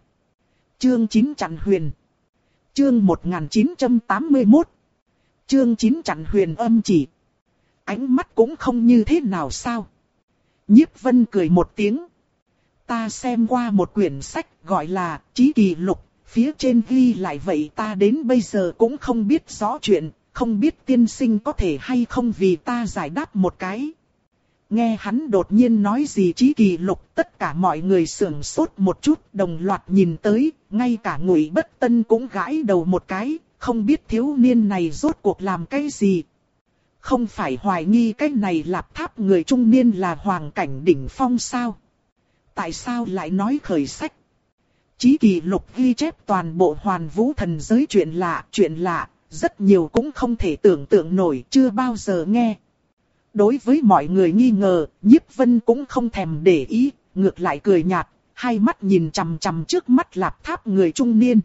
Chương chín Chặn Huyền. Chương một nghìn chín trăm tám mươi mốt. Chương chín Chặn Huyền âm chỉ. Ánh mắt cũng không như thế nào sao? Nhiếp Vân cười một tiếng. Ta xem qua một quyển sách gọi là Chí Kỳ Lục, phía trên ghi lại vậy ta đến bây giờ cũng không biết rõ chuyện, không biết tiên sinh có thể hay không vì ta giải đáp một cái. Nghe hắn đột nhiên nói gì Chí Kỳ Lục, tất cả mọi người sưởng sốt một chút, đồng loạt nhìn tới, ngay cả Ngụy Bất Tân cũng gãi đầu một cái, không biết thiếu niên này rốt cuộc làm cái gì. Không phải hoài nghi cái này Lạp Tháp người trung niên là hoàng cảnh đỉnh phong sao? Tại sao lại nói khởi sách? Chí Kỳ Lục ghi chép toàn bộ Hoàn Vũ thần giới chuyện lạ, chuyện lạ, rất nhiều cũng không thể tưởng tượng nổi, chưa bao giờ nghe. Đối với mọi người nghi ngờ, Nhiếp Vân cũng không thèm để ý, ngược lại cười nhạt, hai mắt nhìn chằm chằm trước mắt Lạp Tháp người trung niên.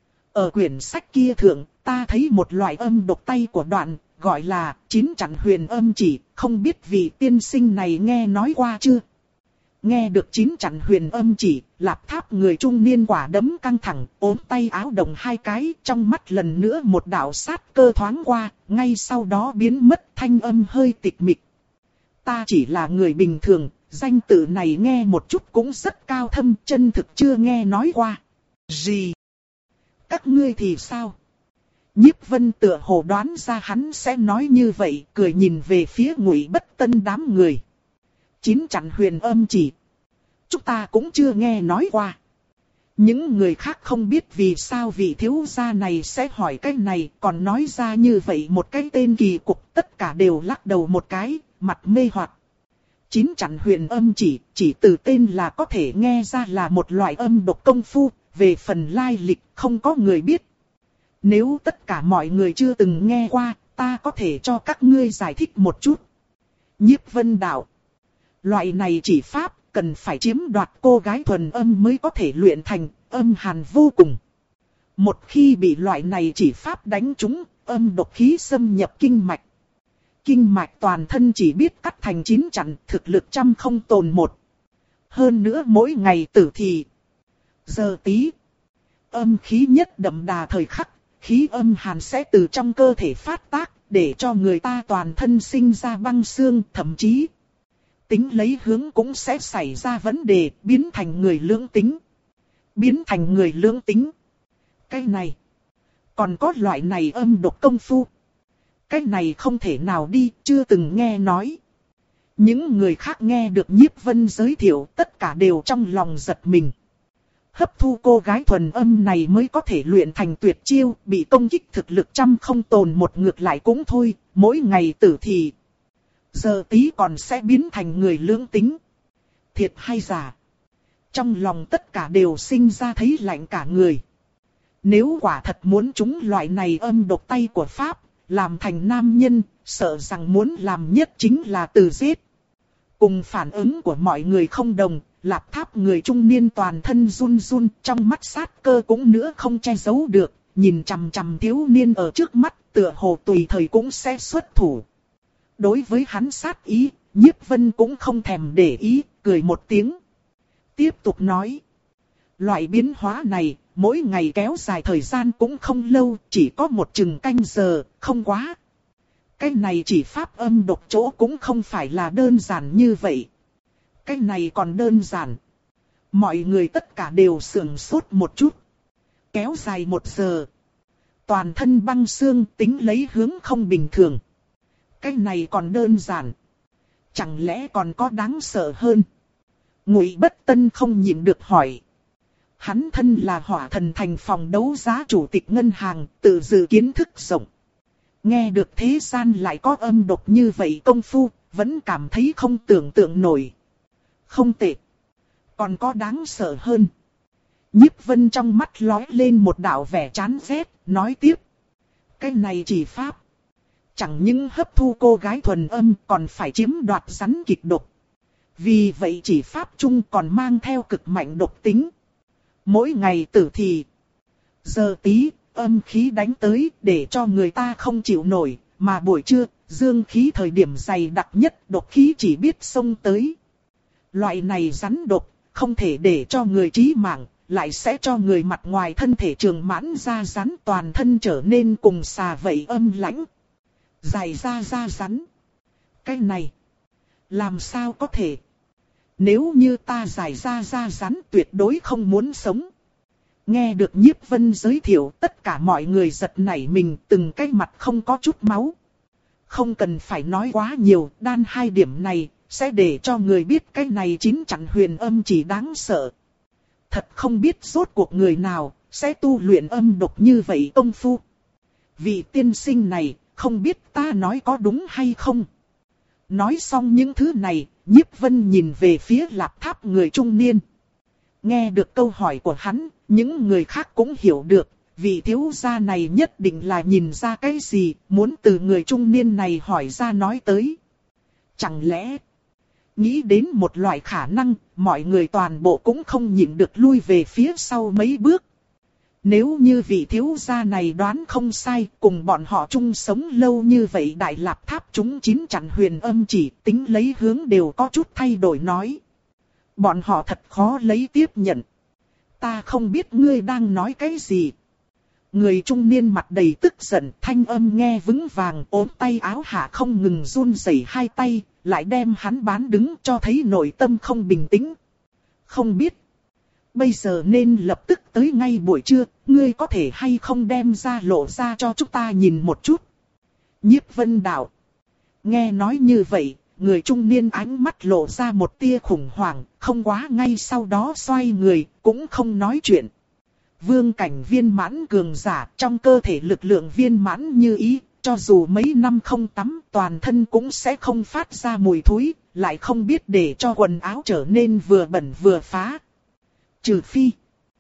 Ở quyển sách kia thượng, ta thấy một loại âm độc tay của đoạn, gọi là Chín Chặn Huyền âm chỉ, không biết vị tiên sinh này nghe nói qua chưa? Nghe được Chín Chặn Huyền âm chỉ, Lạp Tháp người trung niên quả đấm căng thẳng, ốm tay áo động hai cái, trong mắt lần nữa một đạo sát cơ thoáng qua, ngay sau đó biến mất, thanh âm hơi tịch mịch. Ta chỉ là người bình thường, danh tự này nghe một chút cũng rất cao thâm, chân thực chưa nghe nói qua. Gì? Các ngươi thì sao? Nhiếp Vân tựa hồ đoán ra hắn sẽ nói như vậy, cười nhìn về phía Ngụy Bất Tân đám người. Chín Chặn Huyền âm chỉ. Chúng ta cũng chưa nghe nói qua. Những người khác không biết vì sao vị thiếu gia này sẽ hỏi cái này, còn nói ra như vậy một cái tên kỳ cục, tất cả đều lắc đầu một cái, mặt mê hoặc. Chín Chặn Huyền âm chỉ, chỉ từ tên là có thể nghe ra là một loại âm độc công phu, về phần lai lịch không có người biết. Nếu tất cả mọi người chưa từng nghe qua, ta có thể cho các ngươi giải thích một chút. Nhiếp Vân đạo. Loại này chỉ pháp, cần phải chiếm đoạt cô gái thuần âm mới có thể luyện thành, âm hàn vô cùng. Một khi bị loại này chỉ pháp đánh trúng, âm độc khí xâm nhập kinh mạch. Kinh mạch toàn thân chỉ biết cắt thành chín chặn, thực lực trăm không tồn một. Hơn nữa mỗi ngày tử thì. Giờ tí. Âm khí nhất đậm đà thời khắc, khí âm hàn sẽ từ trong cơ thể phát tác, để cho người ta toàn thân sinh ra băng xương, thậm chí tính lấy hướng cũng sẽ xảy ra vấn đề, biến thành người lưỡng tính. Biến thành người lưỡng tính. Cái này. Còn có loại này âm độc công phu. Cái này không thể nào đi, chưa từng nghe nói. Những người khác nghe được Nhiếp Vân giới thiệu, tất cả đều trong lòng giật mình. Hấp thu cô gái thuần âm này mới có thể luyện thành tuyệt chiêu, bị công kích thực lực trăm không tồn một, ngược lại cũng thôi, mỗi ngày tử thì. Giờ tí còn sẽ biến thành người lưỡng tính. Thiệt hay giả? Trong lòng tất cả đều sinh ra thấy lạnh cả người. Nếu quả thật muốn trúng loại này âm độc tay của Pháp, làm thành nam nhân, sợ rằng muốn làm nhất chính là từ giết. Cùng phản ứng của mọi người không đồng, Lạp Tháp người trung niên toàn thân run run, trong mắt sát cơ cũng nữa không che giấu được, nhìn chằm chằm thiếu niên ở trước mắt, tựa hồ tùy thời cũng sẽ xuất thủ. Đối với hắn sát ý, Nhiếp Vân cũng không thèm để ý, cười một tiếng. Tiếp tục nói. Loại biến hóa này, mỗi ngày kéo dài thời gian cũng không lâu, chỉ có một chừng canh giờ, không quá. Cái này chỉ pháp âm độc chỗ cũng không phải là đơn giản như vậy. Cái này còn đơn giản. Mọi người tất cả đều sửng sốt một chút. Kéo dài một giờ. Toàn thân băng xương tính lấy hướng không bình thường. Cái này còn đơn giản. Chẳng lẽ còn có đáng sợ hơn? Ngụy Bất Tân không nhịn được hỏi. Hắn thân là Hỏa Thần Thành phòng đấu giá chủ tịch ngân hàng, tự dự kiến thức rộng. Nghe được thế gian lại có âm độc như vậy công phu, vẫn cảm thấy không tưởng tượng nổi. Không tệ. Còn có đáng sợ hơn. Nhiếp Vân trong mắt lóe lên một đạo vẻ chán ghét, nói tiếp. Cái này chỉ pháp. Chẳng những hấp thu cô gái thuần âm còn phải chiếm đoạt rắn kịch độc. Vì vậy chỉ pháp chung còn mang theo cực mạnh độc tính. Mỗi ngày tử thì. Giờ tí, âm khí đánh tới để cho người ta không chịu nổi. Mà buổi trưa, dương khí thời điểm dày đặc nhất độc khí chỉ biết xông tới. Loại này rắn độc, không thể để cho người chí mạng, lại sẽ cho người mặt ngoài thân thể trường mãn ra rắn toàn thân trở nên cùng xà vậy âm lãnh. Dài ra ra rắn. Cái này, làm sao có thể? Nếu như ta dài ra ra rắn tuyệt đối không muốn sống. Nghe được Nhiếp Vân giới thiệu, tất cả mọi người giật nảy mình, từng cái mặt không có chút máu. Không cần phải nói quá nhiều, đan hai điểm này sẽ để cho người biết cái này chín chặn huyền âm chỉ đáng sợ. Thật không biết rốt cuộc người nào sẽ tu luyện âm độc như vậy công phu. Vị tiên sinh này, không biết ta nói có đúng hay không? Nói xong những thứ này, Nhiếp Vân nhìn về phía Lạp Tháp người trung niên. Nghe được câu hỏi của hắn, những người khác cũng hiểu được, vị thiếu gia này nhất định là nhìn ra cái gì, muốn từ người trung niên này hỏi ra nói tới. Chẳng lẽ, nghĩ đến một loại khả năng, mọi người toàn bộ cũng không nhịn được lui về phía sau mấy bước. Nếu như vị thiếu gia này đoán không sai, cùng bọn họ chung sống lâu như vậy Đại Lạp Tháp chúng chín chặn huyền âm chỉ tính lấy hướng đều có chút thay đổi nói. Bọn họ thật khó lấy tiếp nhận. Ta không biết ngươi đang nói cái gì. Người trung niên mặt đầy tức giận, thanh âm nghe vững vàng, ốm tay áo hạ không ngừng run rẩy hai tay, lại đem hắn bán đứng cho thấy nội tâm không bình tĩnh. Không biết. Bây giờ nên lập tức tới ngay buổi trưa, ngươi có thể hay không đem ra lộ ra cho chúng ta nhìn một chút. Nhiếp Vân đạo. Nghe nói như vậy, người trung niên ánh mắt lộ ra một tia khủng hoảng, không quá ngay sau đó xoay người, cũng không nói chuyện. Vương cảnh viên mãn cường giả, trong cơ thể lực lượng viên mãn như ý, cho dù mấy năm không tắm, toàn thân cũng sẽ không phát ra mùi thối, lại không biết để cho quần áo trở nên vừa bẩn vừa phá. Trừ phi,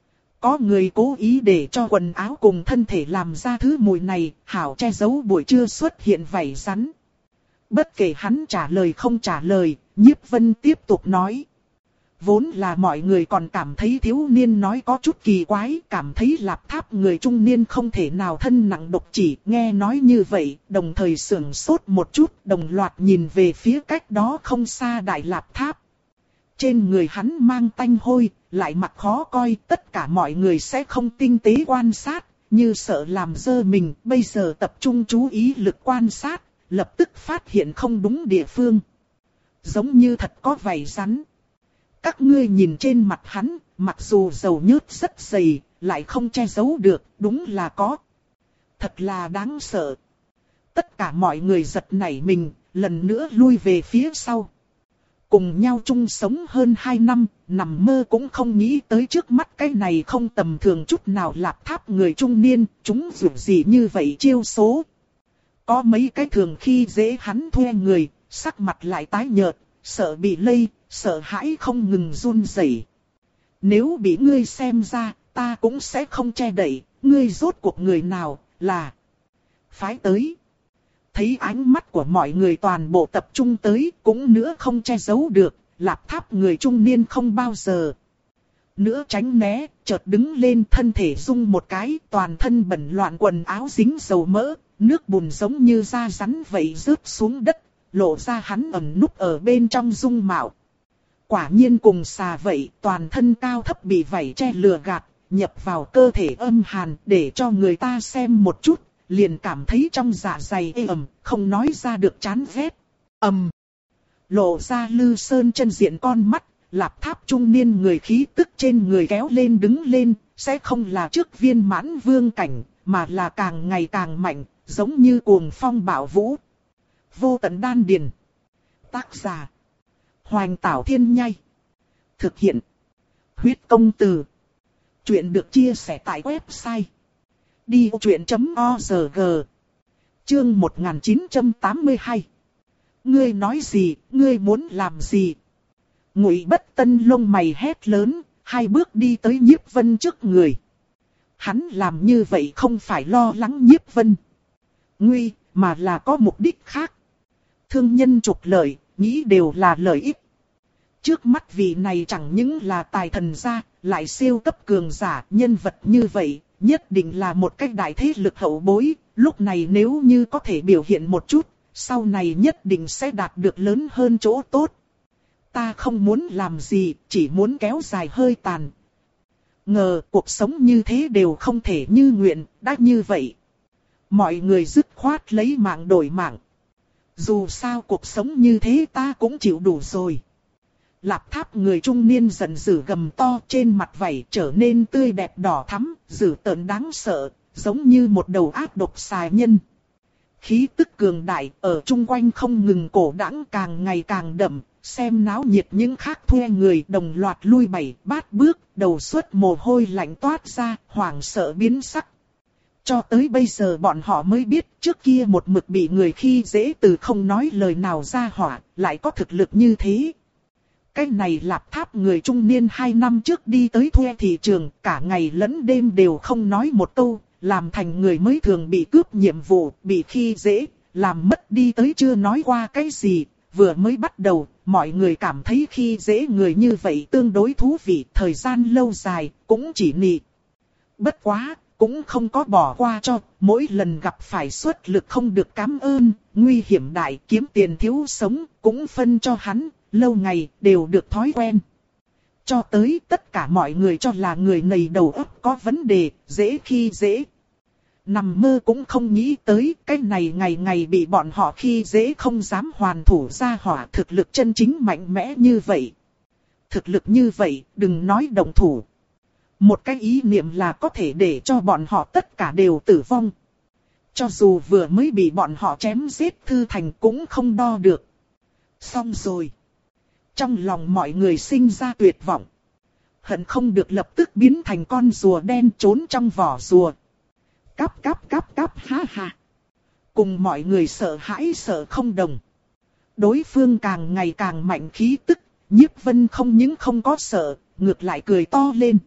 có người cố ý để cho quần áo cùng thân thể làm ra thứ mùi này, hảo che giấu buổi trưa xuất hiện vảy rắn. Bất kể hắn trả lời không trả lời, Nhiếp Vân tiếp tục nói. Vốn là mọi người còn cảm thấy thiếu niên nói có chút kỳ quái, cảm thấy Lạp Tháp người trung niên không thể nào thân nặng độc chỉ, nghe nói như vậy, đồng thời sưởng sốt một chút, đồng loạt nhìn về phía cách đó không xa Đại Lạp Tháp. Trên người hắn mang tanh hôi, lại mặt khó coi, tất cả mọi người sẽ không tinh tế quan sát, như sợ làm dơ mình, bây giờ tập trung chú ý lực quan sát, lập tức phát hiện không đúng địa phương. Giống như thật có vảy rắn. Các ngươi nhìn trên mặt hắn, mặc dù dầu nhớt rất dày, lại không che giấu được, đúng là có. Thật là đáng sợ. Tất cả mọi người giật nảy mình, lần nữa lui về phía sau. Cùng nhau chung sống hơn hai năm, nằm mơ cũng không nghĩ tới trước mắt cái này không tầm thường chút nào Lạp Tháp người trung niên, chúng dù gì như vậy chiêu số. Có mấy cái thường khi dễ hắn thuê người, sắc mặt lại tái nhợt, sợ bị lây, sợ hãi không ngừng run rẩy. Nếu bị ngươi xem ra, ta cũng sẽ không che đậy, ngươi rốt cuộc người nào, là phái tới. Thấy ánh mắt của mọi người toàn bộ tập trung tới, cũng nữa không che giấu được, Lạp Tháp người trung niên không bao giờ nữa tránh né, chợt đứng lên thân thể rung một cái, toàn thân bẩn loạn quần áo dính dầu mỡ, nước bùn giống như da rắn vậy rớt xuống đất, lộ ra hắn ẩn núp ở bên trong dung mạo. Quả nhiên cùng xà vậy, toàn thân cao thấp bị vảy che lừa gạt, nhập vào cơ thể âm hàn để cho người ta xem một chút, liền cảm thấy trong dạ dày ê ẩm, không nói ra được chán ghét. Ầm. Lộ ra Lư Sơn chân diện con mắt, Lạp Tháp trung niên người khí tức trên người kéo lên đứng lên, sẽ không là trước viên mãn vương cảnh, mà là càng ngày càng mạnh, giống như cuồng phong bạo vũ. Vô tận đan điền. Tác giả: Hoành Tảo Thiên Nhai. Thực hiện: Huyết Công Từ. Chuyện được chia sẻ tại website đi ô chuyện chấm org. Chương một nghìn chín trăm tám mươi hai. Ngươi nói gì, ngươi muốn làm gì? Ngụy Bất Tân lông mày hét lớn, hai bước đi tới Nhiếp Vân trước người. Hắn làm như vậy không phải lo lắng Nhiếp Vân nguy, mà là có mục đích khác. Thương nhân trục lợi, nghĩ đều là lợi ích. Trước mắt vị này chẳng những là tài thần gia, lại siêu cấp cường giả, nhân vật như vậy, nhất định là một cách đại thế lực hậu bối. Lúc này nếu như có thể biểu hiện một chút, sau này nhất định sẽ đạt được lớn hơn chỗ tốt. Ta không muốn làm gì, chỉ muốn kéo dài hơi tàn. Ngờ cuộc sống như thế đều không thể như nguyện, đã như vậy. Mọi người dứt khoát lấy mạng đổi mạng. Dù sao cuộc sống như thế ta cũng chịu đủ rồi. Lạp Tháp người trung niên giận dữ gầm to, trên mặt vảy trở nên tươi đẹp đỏ thắm, dữ tợn đáng sợ, giống như một đầu ác độc xà nhân. Khí tức cường đại ở chung quanh không ngừng cổ đãng, càng ngày càng đậm, xem náo nhiệt những khác thuê người đồng loạt lui bảy bát bước, đầu suốt mồ hôi lạnh toát ra, hoảng sợ biến sắc. Cho tới bây giờ bọn họ mới biết, trước kia một mực bị người khi dễ từ không nói lời nào ra hỏa, lại có thực lực như thế. Cái này Lạp Tháp người trung niên hai năm trước đi tới thuê thị trường, cả ngày lẫn đêm đều không nói một câu, làm thành người mới thường bị cướp nhiệm vụ, bị khi dễ, làm mất đi tới chưa nói qua cái gì. Vừa mới bắt đầu, mọi người cảm thấy khi dễ người như vậy tương đối thú vị, thời gian lâu dài, cũng chỉ nị. Bất quá, cũng không có bỏ qua cho, mỗi lần gặp phải xuất lực không được cảm ơn, nguy hiểm đại, kiếm tiền thiếu sống, cũng phân cho hắn, lâu ngày đều được thói quen. Cho tới tất cả mọi người cho là người này đầu óc có vấn đề, dễ khi dễ. Nằm mơ cũng không nghĩ tới, cái này ngày ngày bị bọn họ khi dễ không dám hoàn thủ ra hỏa, thực lực chân chính mạnh mẽ như vậy. Thực lực như vậy, đừng nói động thủ. Một cái ý niệm là có thể để cho bọn họ tất cả đều tử vong. Cho dù vừa mới bị bọn họ chém giết Thư Thành cũng không đo được. Xong rồi. Trong lòng mọi người sinh ra tuyệt vọng. Hận không được lập tức biến thành con rùa đen trốn trong vỏ rùa. Cắp cắp cắp cắp ha ha. Cùng mọi người sợ hãi sợ không đồng. Đối phương càng ngày càng mạnh khí tức, Nhiếp Vân không những không có sợ, ngược lại cười to lên.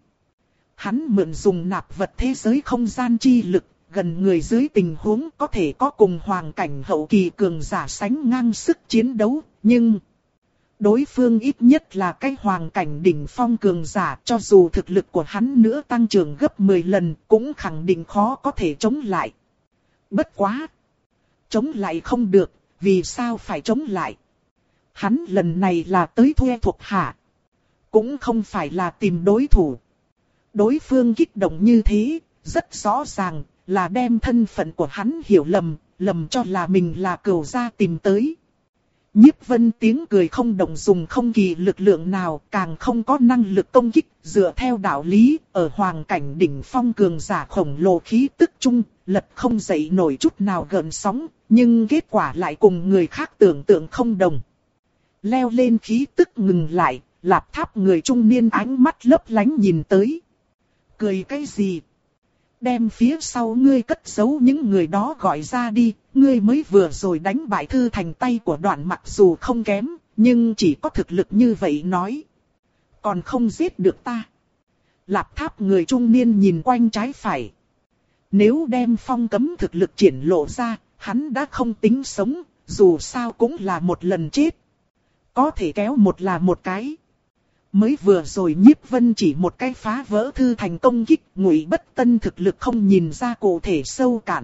Hắn mượn dùng nạp vật thế giới không gian chi lực, gần người dưới tình huống có thể có cùng hoàng cảnh hậu kỳ cường giả sánh ngang sức chiến đấu, nhưng đối phương ít nhất là cái hoàng cảnh đỉnh phong cường giả, cho dù thực lực của hắn nữa tăng trưởng gấp mười lần, cũng khẳng định khó có thể chống lại. Bất quá! Chống lại không được, vì sao phải chống lại? Hắn lần này là tới thuê thuộc hạ, cũng không phải là tìm đối thủ. Đối phương kích động như thế, rất rõ ràng là đem thân phận của hắn hiểu lầm, lầm cho là mình là cửu gia tìm tới. Nhiếp Vân tiếng cười không động dùng không kỳ lực lượng nào, càng không có năng lực công kích, dựa theo đạo lý, ở hoàng cảnh đỉnh phong cường giả khổng lồ khí tức chung, lật không dậy nổi chút nào gợn sóng, nhưng kết quả lại cùng người khác tưởng tượng không đồng. Leo lên khí tức ngừng lại, Lạp Tháp người trung niên ánh mắt lấp lánh nhìn tới. Cười cái gì? Đem phía sau ngươi cất giấu những người đó gọi ra đi, ngươi mới vừa rồi đánh bại Thư Thành tay của Đoạn mặc dù không kém, nhưng chỉ có thực lực như vậy nói. Còn không giết được ta. Lạp Tháp người trung niên nhìn quanh trái phải. Nếu đem phong cấm thực lực triển lộ ra, hắn đã không tính sống, dù sao cũng là một lần chết. Có thể kéo một là một cái. Mới vừa rồi Nhiếp Vân chỉ một cái phá vỡ Thư Thành công kích, Ngụy Bất Tân thực lực không nhìn ra cụ thể sâu cạn.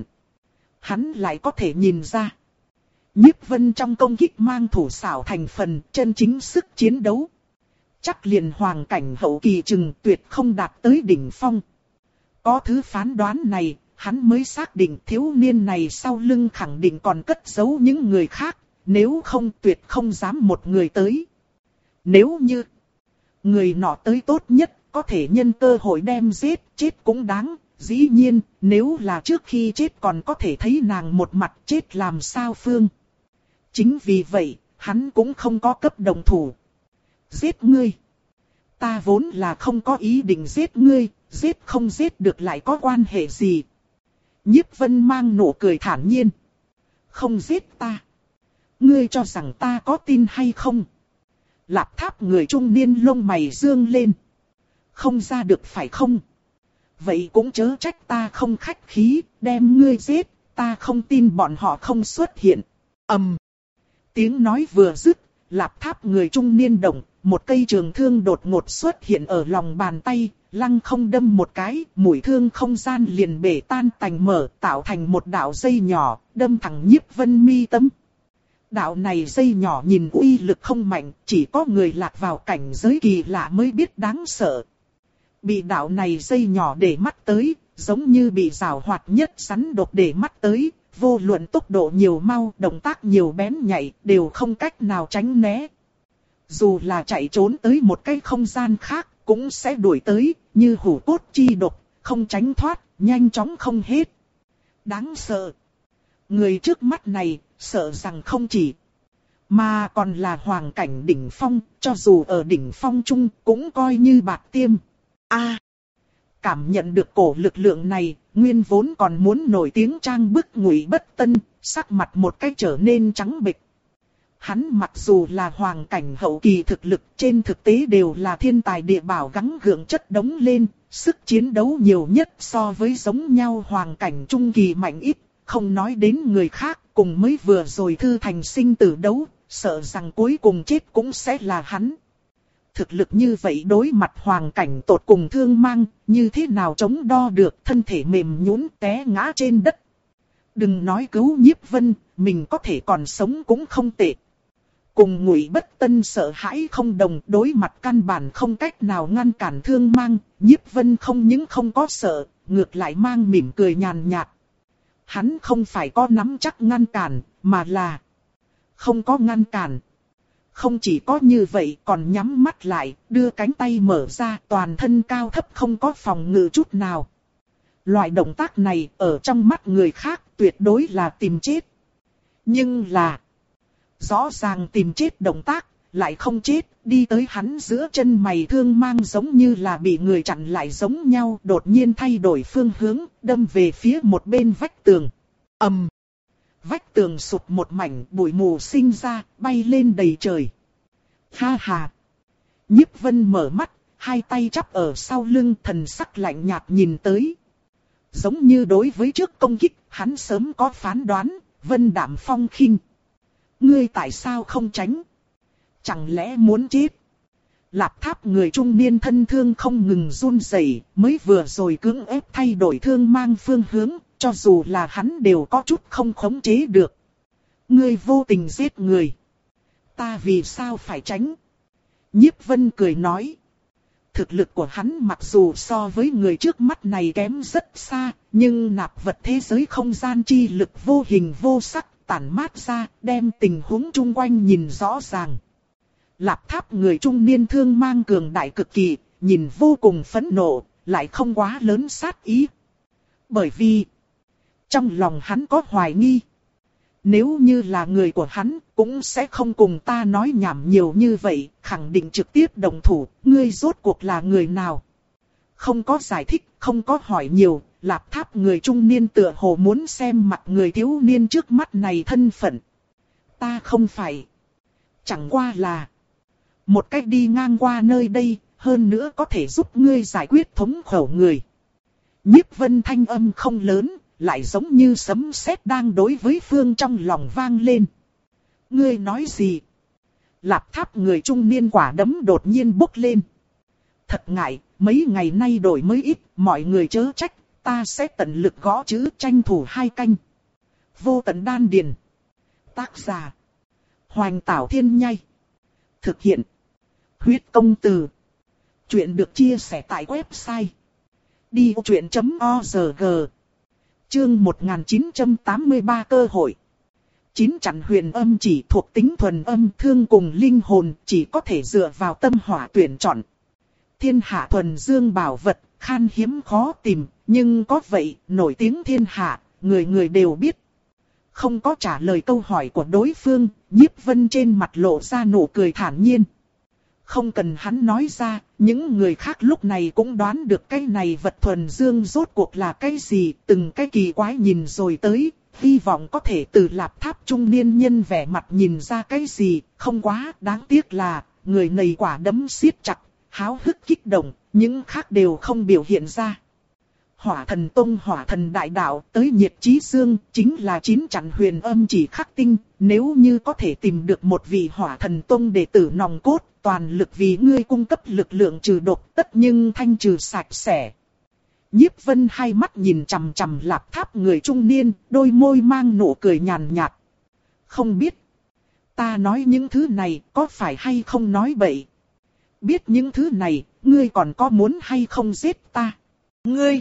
Hắn lại có thể nhìn ra. Nhiếp Vân trong công kích mang thủ xảo thành phần, chân chính sức chiến đấu. chắc liền hoàng cảnh hậu kỳ chừng tuyệt không đạt tới đỉnh phong. Có thứ phán đoán này, hắn mới xác định thiếu niên này sau lưng khẳng định còn cất giấu những người khác, nếu không tuyệt không dám một người tới. Nếu như người nọ tới tốt nhất, có thể nhân cơ hội đem giết, chết cũng đáng. Dĩ nhiên, nếu là trước khi chết còn có thể thấy nàng một mặt, chết làm sao phương. Chính vì vậy, hắn cũng không có cấp đồng thủ. Giết ngươi. Ta vốn là không có ý định giết ngươi, giết không giết được lại có quan hệ gì. Nhiếp Vân mang nụ cười thản nhiên. Không giết ta. Ngươi cho rằng ta có tin hay không? Lạp Tháp người trung niên lông mày dương lên. Không ra được phải không? Vậy cũng chớ trách ta không khách khí, đem ngươi giết, ta không tin bọn họ không xuất hiện. Ầm. Um. Tiếng nói vừa dứt, Lạp Tháp người trung niên động, một cây trường thương đột ngột xuất hiện ở lòng bàn tay, lăng không đâm một cái, mũi thương không gian liền bể tan tành mở, tạo thành một đạo dây nhỏ, đâm thẳng Nhiếp Vân mi tâm. Đạo này dây nhỏ nhìn uy lực không mạnh, chỉ có người lạc vào cảnh giới kỳ lạ mới biết đáng sợ. Bị đạo này dây nhỏ để mắt tới, giống như bị rào hoạt nhất rắn độc để mắt tới, vô luận tốc độ nhiều mau, động tác nhiều bén nhạy, đều không cách nào tránh né. Dù là chạy trốn tới một cái không gian khác, cũng sẽ đuổi tới, như hủ cốt chi độc, không tránh thoát, nhanh chóng không hết. Đáng sợ. Người trước mắt này, sợ rằng không chỉ mà còn là hoàng cảnh đỉnh phong, cho dù ở đỉnh phong chung cũng coi như bạc tiêm. A, cảm nhận được cổ lực lượng này, nguyên vốn còn muốn nổi tiếng trang bức Ngụy Bất Tân, sắc mặt một cách trở nên trắng bệch. Hắn mặc dù là hoàng cảnh hậu kỳ thực lực, trên thực tế đều là thiên tài địa bảo gắng gượng chất đống lên, sức chiến đấu nhiều nhất so với giống nhau hoàng cảnh trung kỳ mạnh ít, không nói đến người khác, cùng mới vừa rồi thư thành sinh tử đấu, sợ rằng cuối cùng chết cũng sẽ là hắn. Thực lực như vậy đối mặt hoàng cảnh tột cùng thương mang, như thế nào chống đo được, thân thể mềm nhũn té ngã trên đất. Đừng nói cứu Nhiếp Vân, mình có thể còn sống cũng không tệ. Cùng Ngụy Bất Tân sợ hãi không đồng, đối mặt căn bản không cách nào ngăn cản thương mang, Nhiếp Vân không những không có sợ, ngược lại mang mỉm cười nhàn nhạt. Hắn không phải có nắm chắc ngăn cản, mà là không có ngăn cản. Không chỉ có như vậy còn nhắm mắt lại, đưa cánh tay mở ra, toàn thân cao thấp không có phòng ngự chút nào. Loại động tác này ở trong mắt người khác tuyệt đối là tìm chết. Nhưng là rõ ràng tìm chết động tác, lại không chết, đi tới hắn giữa chân mày thương mang giống như là bị người chặn lại giống nhau, đột nhiên thay đổi phương hướng, đâm về phía một bên vách tường. Ầm! Um. Vách tường sụp một mảnh, bụi mù sinh ra, bay lên đầy trời. Ha ha! Nhiếp Vân mở mắt, hai tay chắp ở sau lưng, thần sắc lạnh nhạt nhìn tới. Giống như đối với trước công kích, hắn sớm có phán đoán, Vân đạm phong khinh. Ngươi tại sao không tránh? Chẳng lẽ muốn chết? Lạp Tháp người trung niên thân thương không ngừng run rẩy, mới vừa rồi cưỡng ép thay đổi thương mang phương hướng, cho dù là hắn đều có chút không khống chế được. Ngươi vô tình giết người. Ta vì sao phải tránh? Nhiếp Vân cười nói. Thực lực của hắn mặc dù so với người trước mắt này kém rất xa, nhưng nạp vật thế giới không gian chi lực vô hình vô sắc tản mát ra, đem tình huống chung quanh nhìn rõ ràng. Lạp Tháp người trung niên thương mang cường đại cực kỳ, nhìn vô cùng phẫn nộ, lại không quá lớn sát ý. Bởi vì trong lòng hắn có hoài nghi. Nếu như là người của hắn, cũng sẽ không cùng ta nói nhảm nhiều như vậy, khẳng định trực tiếp đồng thủ, ngươi rốt cuộc là người nào. Không có giải thích, không có hỏi nhiều, Lạp Tháp người trung niên tựa hồ muốn xem mặt người thiếu niên trước mắt này thân phận. Ta không phải. Chẳng qua là một cách đi ngang qua nơi đây, hơn nữa có thể giúp ngươi giải quyết thống khổ người. Nhiếp Vân thanh âm không lớn, lại giống như sấm sét đang đối với phương trong lòng vang lên. Ngươi nói gì? Lạp Tháp người trung niên quả đấm đột nhiên bốc lên. Thật ngại, mấy ngày nay đổi mới ít, mọi người chớ trách, ta sẽ tận lực gõ chữ tranh thủ hai canh. Vô tận đan điền. Tác giả Hoành Tảo Thiên Nhai. Thực hiện Huyết công từ. Chuyện được chia sẻ tại website đi vô chuyện chấm org. Chương một nghìn chín trăm tám mươi ba cơ hội. Chín chặn huyền âm chỉ thuộc tính thuần âm thương cùng linh hồn, chỉ có thể dựa vào tâm hỏa tuyển chọn. Thiên hạ thuần dương bảo vật, khan hiếm khó tìm, nhưng có vậy, nổi tiếng thiên hạ, người người đều biết. Không có trả lời câu hỏi của đối phương, Nhiếp Vân trên mặt lộ ra nụ cười thản nhiên. Không cần hắn nói ra, những người khác lúc này cũng đoán được cái này vật thuần dương rốt cuộc là cái gì, từng cái kỳ quái nhìn rồi tới, hy vọng có thể từ Lạp Tháp trung niên nhân vẻ mặt nhìn ra cái gì, không quá đáng tiếc là, người này quả đấm siết chặt, háo hức kích động, những khác đều không biểu hiện ra. Hỏa thần tông hỏa thần đại đạo tới nhiệt chí dương, chính là chín chặn huyền âm chỉ khắc tinh, nếu như có thể tìm được một vị hỏa thần tông đệ tử nòng cốt, toàn lực vì ngươi cung cấp lực lượng trừ độc, tất nhưng thanh trừ sạch sẽ. Nhiếp Vân hai mắt nhìn chằm chằm Lạp Tháp người trung niên, đôi môi mang nụ cười nhàn nhạt. Không biết, ta nói những thứ này có phải hay không nói bậy? Biết những thứ này, ngươi còn có muốn hay không giết ta? Ngươi!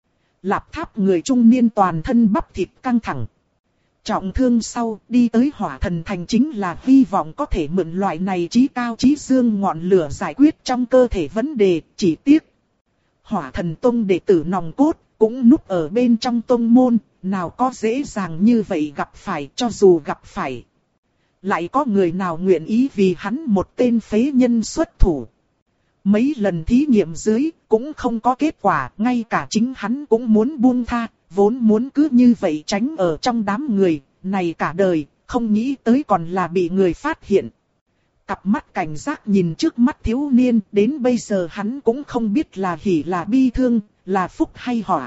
Lạp Tháp người trung niên toàn thân bắp thịt căng thẳng. Trọng thương sau, đi tới hỏa thần thành chính là hy vọng có thể mượn loại này chí cao chí dương ngọn lửa giải quyết trong cơ thể vấn đề, chỉ tiếc. Hỏa thần tông đệ tử nòng cốt, cũng núp ở bên trong tông môn, nào có dễ dàng như vậy gặp phải, cho dù gặp phải. Lại có người nào nguyện ý vì hắn một tên phế nhân xuất thủ. Mấy lần thí nghiệm dưới, cũng không có kết quả, ngay cả chính hắn cũng muốn buông tha, vốn muốn cứ như vậy tránh ở trong đám người, này cả đời, không nghĩ tới còn là bị người phát hiện. Cặp mắt cảnh giác nhìn trước mắt thiếu niên, đến bây giờ hắn cũng không biết là hỉ là bi thương, là phúc hay họa.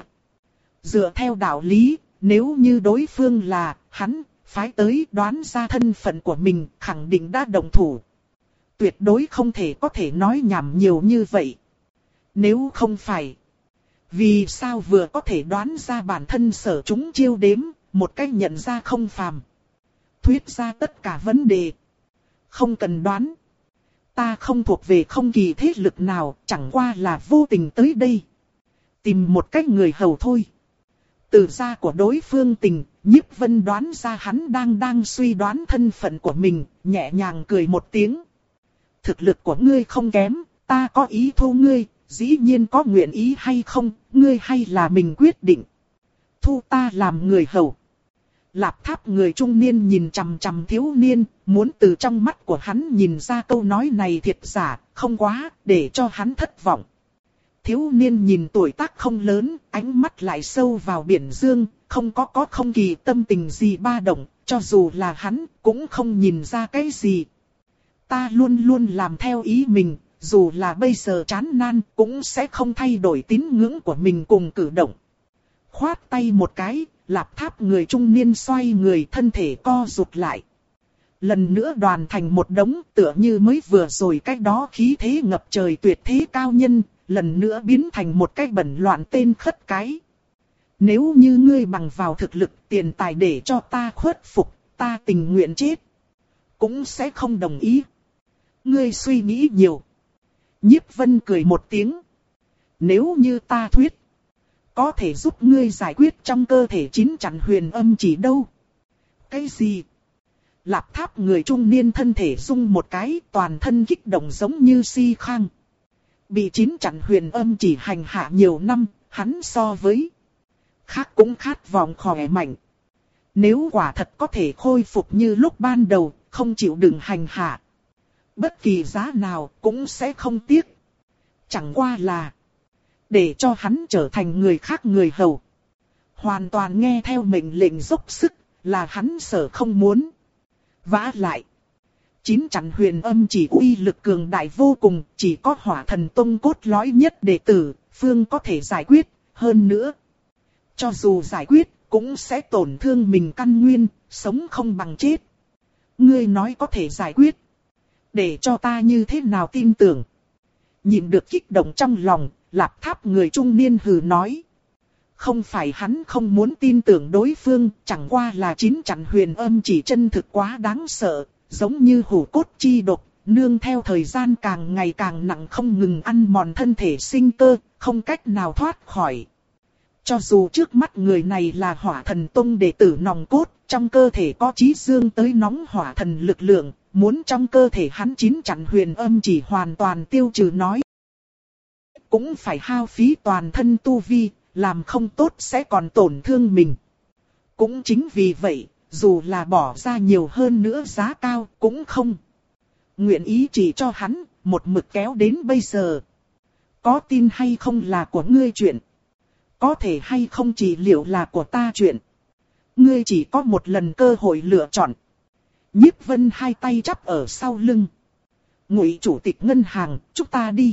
Dựa theo đạo lý, nếu như đối phương là hắn, phái tới đoán ra thân phận của mình, khẳng định đã đồng thủ. Tuyệt đối không thể có thể nói nhảm nhiều như vậy. Nếu không phải, vì sao vừa có thể đoán ra bản thân sở chúng chiêu đếm, một cách nhận ra không phàm. Thuyết ra tất cả vấn đề. Không cần đoán. Ta không thuộc về không kỳ thế lực nào, chẳng qua là vô tình tới đây. Tìm một cách người hầu thôi. Từ gia của đối phương tình, Nhiếp Vân đoán ra hắn đang đang suy đoán thân phận của mình, nhẹ nhàng cười một tiếng. Thực lực của ngươi không kém, ta có ý thu ngươi, dĩ nhiên có nguyện ý hay không, ngươi hay là mình quyết định. Thu ta làm người hầu. Lạp Tháp người trung niên nhìn chằm chằm thiếu niên, muốn từ trong mắt của hắn nhìn ra câu nói này thiệt giả, không quá, để cho hắn thất vọng. Thiếu niên nhìn tuổi tác không lớn, ánh mắt lại sâu vào biển dương, không có có không kỳ tâm tình gì ba động, cho dù là hắn, cũng không nhìn ra cái gì. Ta luôn luôn làm theo ý mình, dù là bây giờ chán nan, cũng sẽ không thay đổi tín ngưỡng của mình cùng cử động. Khoát tay một cái, Lạp Tháp người trung niên xoay người, thân thể co rụt lại. Lần nữa đoàn thành một đống, tựa như mới vừa rồi cách đó khí thế ngập trời tuyệt thế cao nhân, lần nữa biến thành một cái bẩn loạn tên khất cái. Nếu như ngươi bằng vào thực lực tiền tài để cho ta khuất phục, ta tình nguyện chết. Cũng sẽ không đồng ý. Ngươi suy nghĩ nhiều. Nhiếp Vân cười một tiếng. Nếu như ta thuyết, có thể giúp ngươi giải quyết trong cơ thể chín chặn huyền âm chỉ đâu. Cái gì? Lạp Tháp người trung niên thân thể rung một cái, toàn thân kích động giống như si khang. Bị chín chặn huyền âm chỉ hành hạ nhiều năm, hắn so với khác cũng khát vọng khỏe mạnh. Nếu quả thật có thể khôi phục như lúc ban đầu, không chịu đựng hành hạ, bất kỳ giá nào cũng sẽ không tiếc. Chẳng qua là để cho hắn trở thành người khác người hầu, hoàn toàn nghe theo mệnh lệnh dốc sức, là hắn sở không muốn. Vả lại, chín chặn huyền âm chỉ uy lực cường đại vô cùng, chỉ có hỏa thần tông cốt lõi nhất đệ tử, phương có thể giải quyết, hơn nữa. Cho dù giải quyết, cũng sẽ tổn thương mình căn nguyên, sống không bằng chết. Ngươi nói có thể giải quyết, để cho ta như thế nào tin tưởng. Nhìn được kích động trong lòng, Lạp Tháp người trung niên hừ nói. Không phải hắn không muốn tin tưởng đối phương, chẳng qua là chín chặn huyền âm chỉ chân thực quá đáng sợ, giống như hủ cốt chi độc, nương theo thời gian càng ngày càng nặng không ngừng ăn mòn thân thể sinh cơ, không cách nào thoát khỏi. Cho dù trước mắt người này là Hỏa Thần Tông đệ tử nòng cốt, trong cơ thể có chí dương tới nóng hỏa thần lực lượng, muốn trong cơ thể hắn chín chặn huyền âm chỉ hoàn toàn tiêu trừ nói. Cũng phải hao phí toàn thân tu vi, làm không tốt sẽ còn tổn thương mình. Cũng chính vì vậy, dù là bỏ ra nhiều hơn nữa giá cao cũng không nguyện ý chỉ cho hắn, một mực kéo đến bây giờ. Có tin hay không là của ngươi chuyện. Có thể hay không chỉ liệu là của ta chuyện. Ngươi chỉ có một lần cơ hội lựa chọn. Nhiếp Vân hai tay chắp ở sau lưng. Ngụy chủ tịch ngân hàng, chúng ta đi.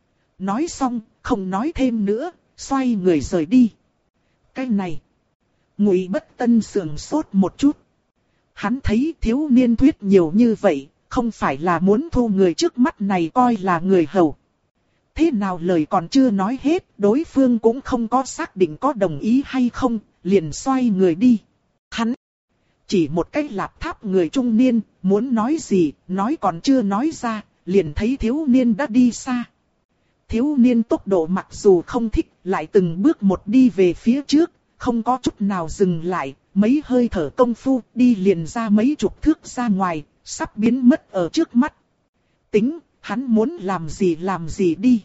Nói xong, không nói thêm nữa, xoay người rời đi. Cái này. Ngụy Bất Tân sườn sốt một chút. Hắn thấy thiếu niên thuyết nhiều như vậy, không phải là muốn thu người trước mắt này coi là người hầu. Thế nào lời còn chưa nói hết, đối phương cũng không có xác định có đồng ý hay không, liền xoay người đi. Hắn chỉ một cái lạp tháp người trung niên, muốn nói gì, nói còn chưa nói ra, liền thấy thiếu niên đã đi xa. Thiếu niên tốc độ mặc dù không thích, lại từng bước một đi về phía trước, không có chút nào dừng lại, mấy hơi thở công phu đi liền ra mấy chục thước ra ngoài, sắp biến mất ở trước mắt. Tính, hắn muốn làm gì làm gì đi.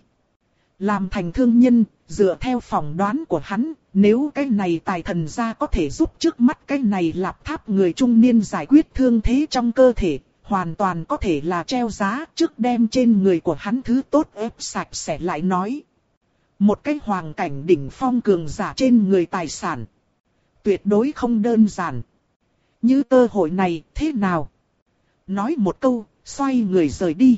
Làm thành thương nhân, dựa theo phỏng đoán của hắn, nếu cái này tài thần gia có thể giúp trước mắt cái này lạp tháp người trung niên giải quyết thương thế trong cơ thể, hoàn toàn có thể là treo giá trước đem trên người của hắn thứ tốt ép sạch sẽ lại nói. Một cái hoàng cảnh đỉnh phong cường giả trên người tài sản. Tuyệt đối không đơn giản. Như cơ hội này thế nào? Nói một câu, xoay người rời đi.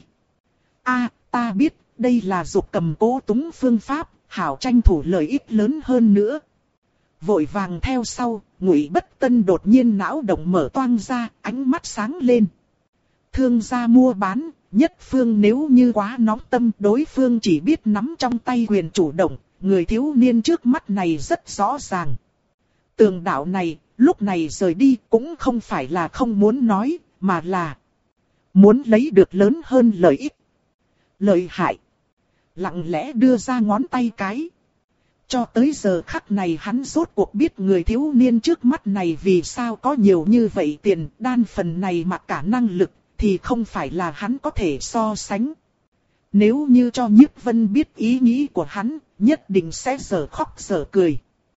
A, ta biết, đây là dục cầm cố túng phương pháp, hảo tranh thủ lợi ích lớn hơn nữa. Vội vàng theo sau, Ngụy Bất Tân đột nhiên não động mở toang ra, ánh mắt sáng lên. Thương gia mua bán, nhất phương nếu như quá nóng tâm, đối phương chỉ biết nắm trong tay quyền chủ động, người thiếu niên trước mắt này rất rõ ràng. Tường đạo này, lúc này rời đi cũng không phải là không muốn nói, mà là muốn lấy được lớn hơn lợi ích. Lợi hại. Lặng lẽ đưa ra ngón tay cái. Cho tới giờ khắc này hắn rốt cuộc biết người thiếu niên trước mắt này vì sao có nhiều như vậy tiền, đan phần này mặc cả năng lực, thì không phải là hắn có thể so sánh. Nếu như cho Nhiếp Vân biết ý nghĩ của hắn, nhất định sẽ dở khóc dở cười.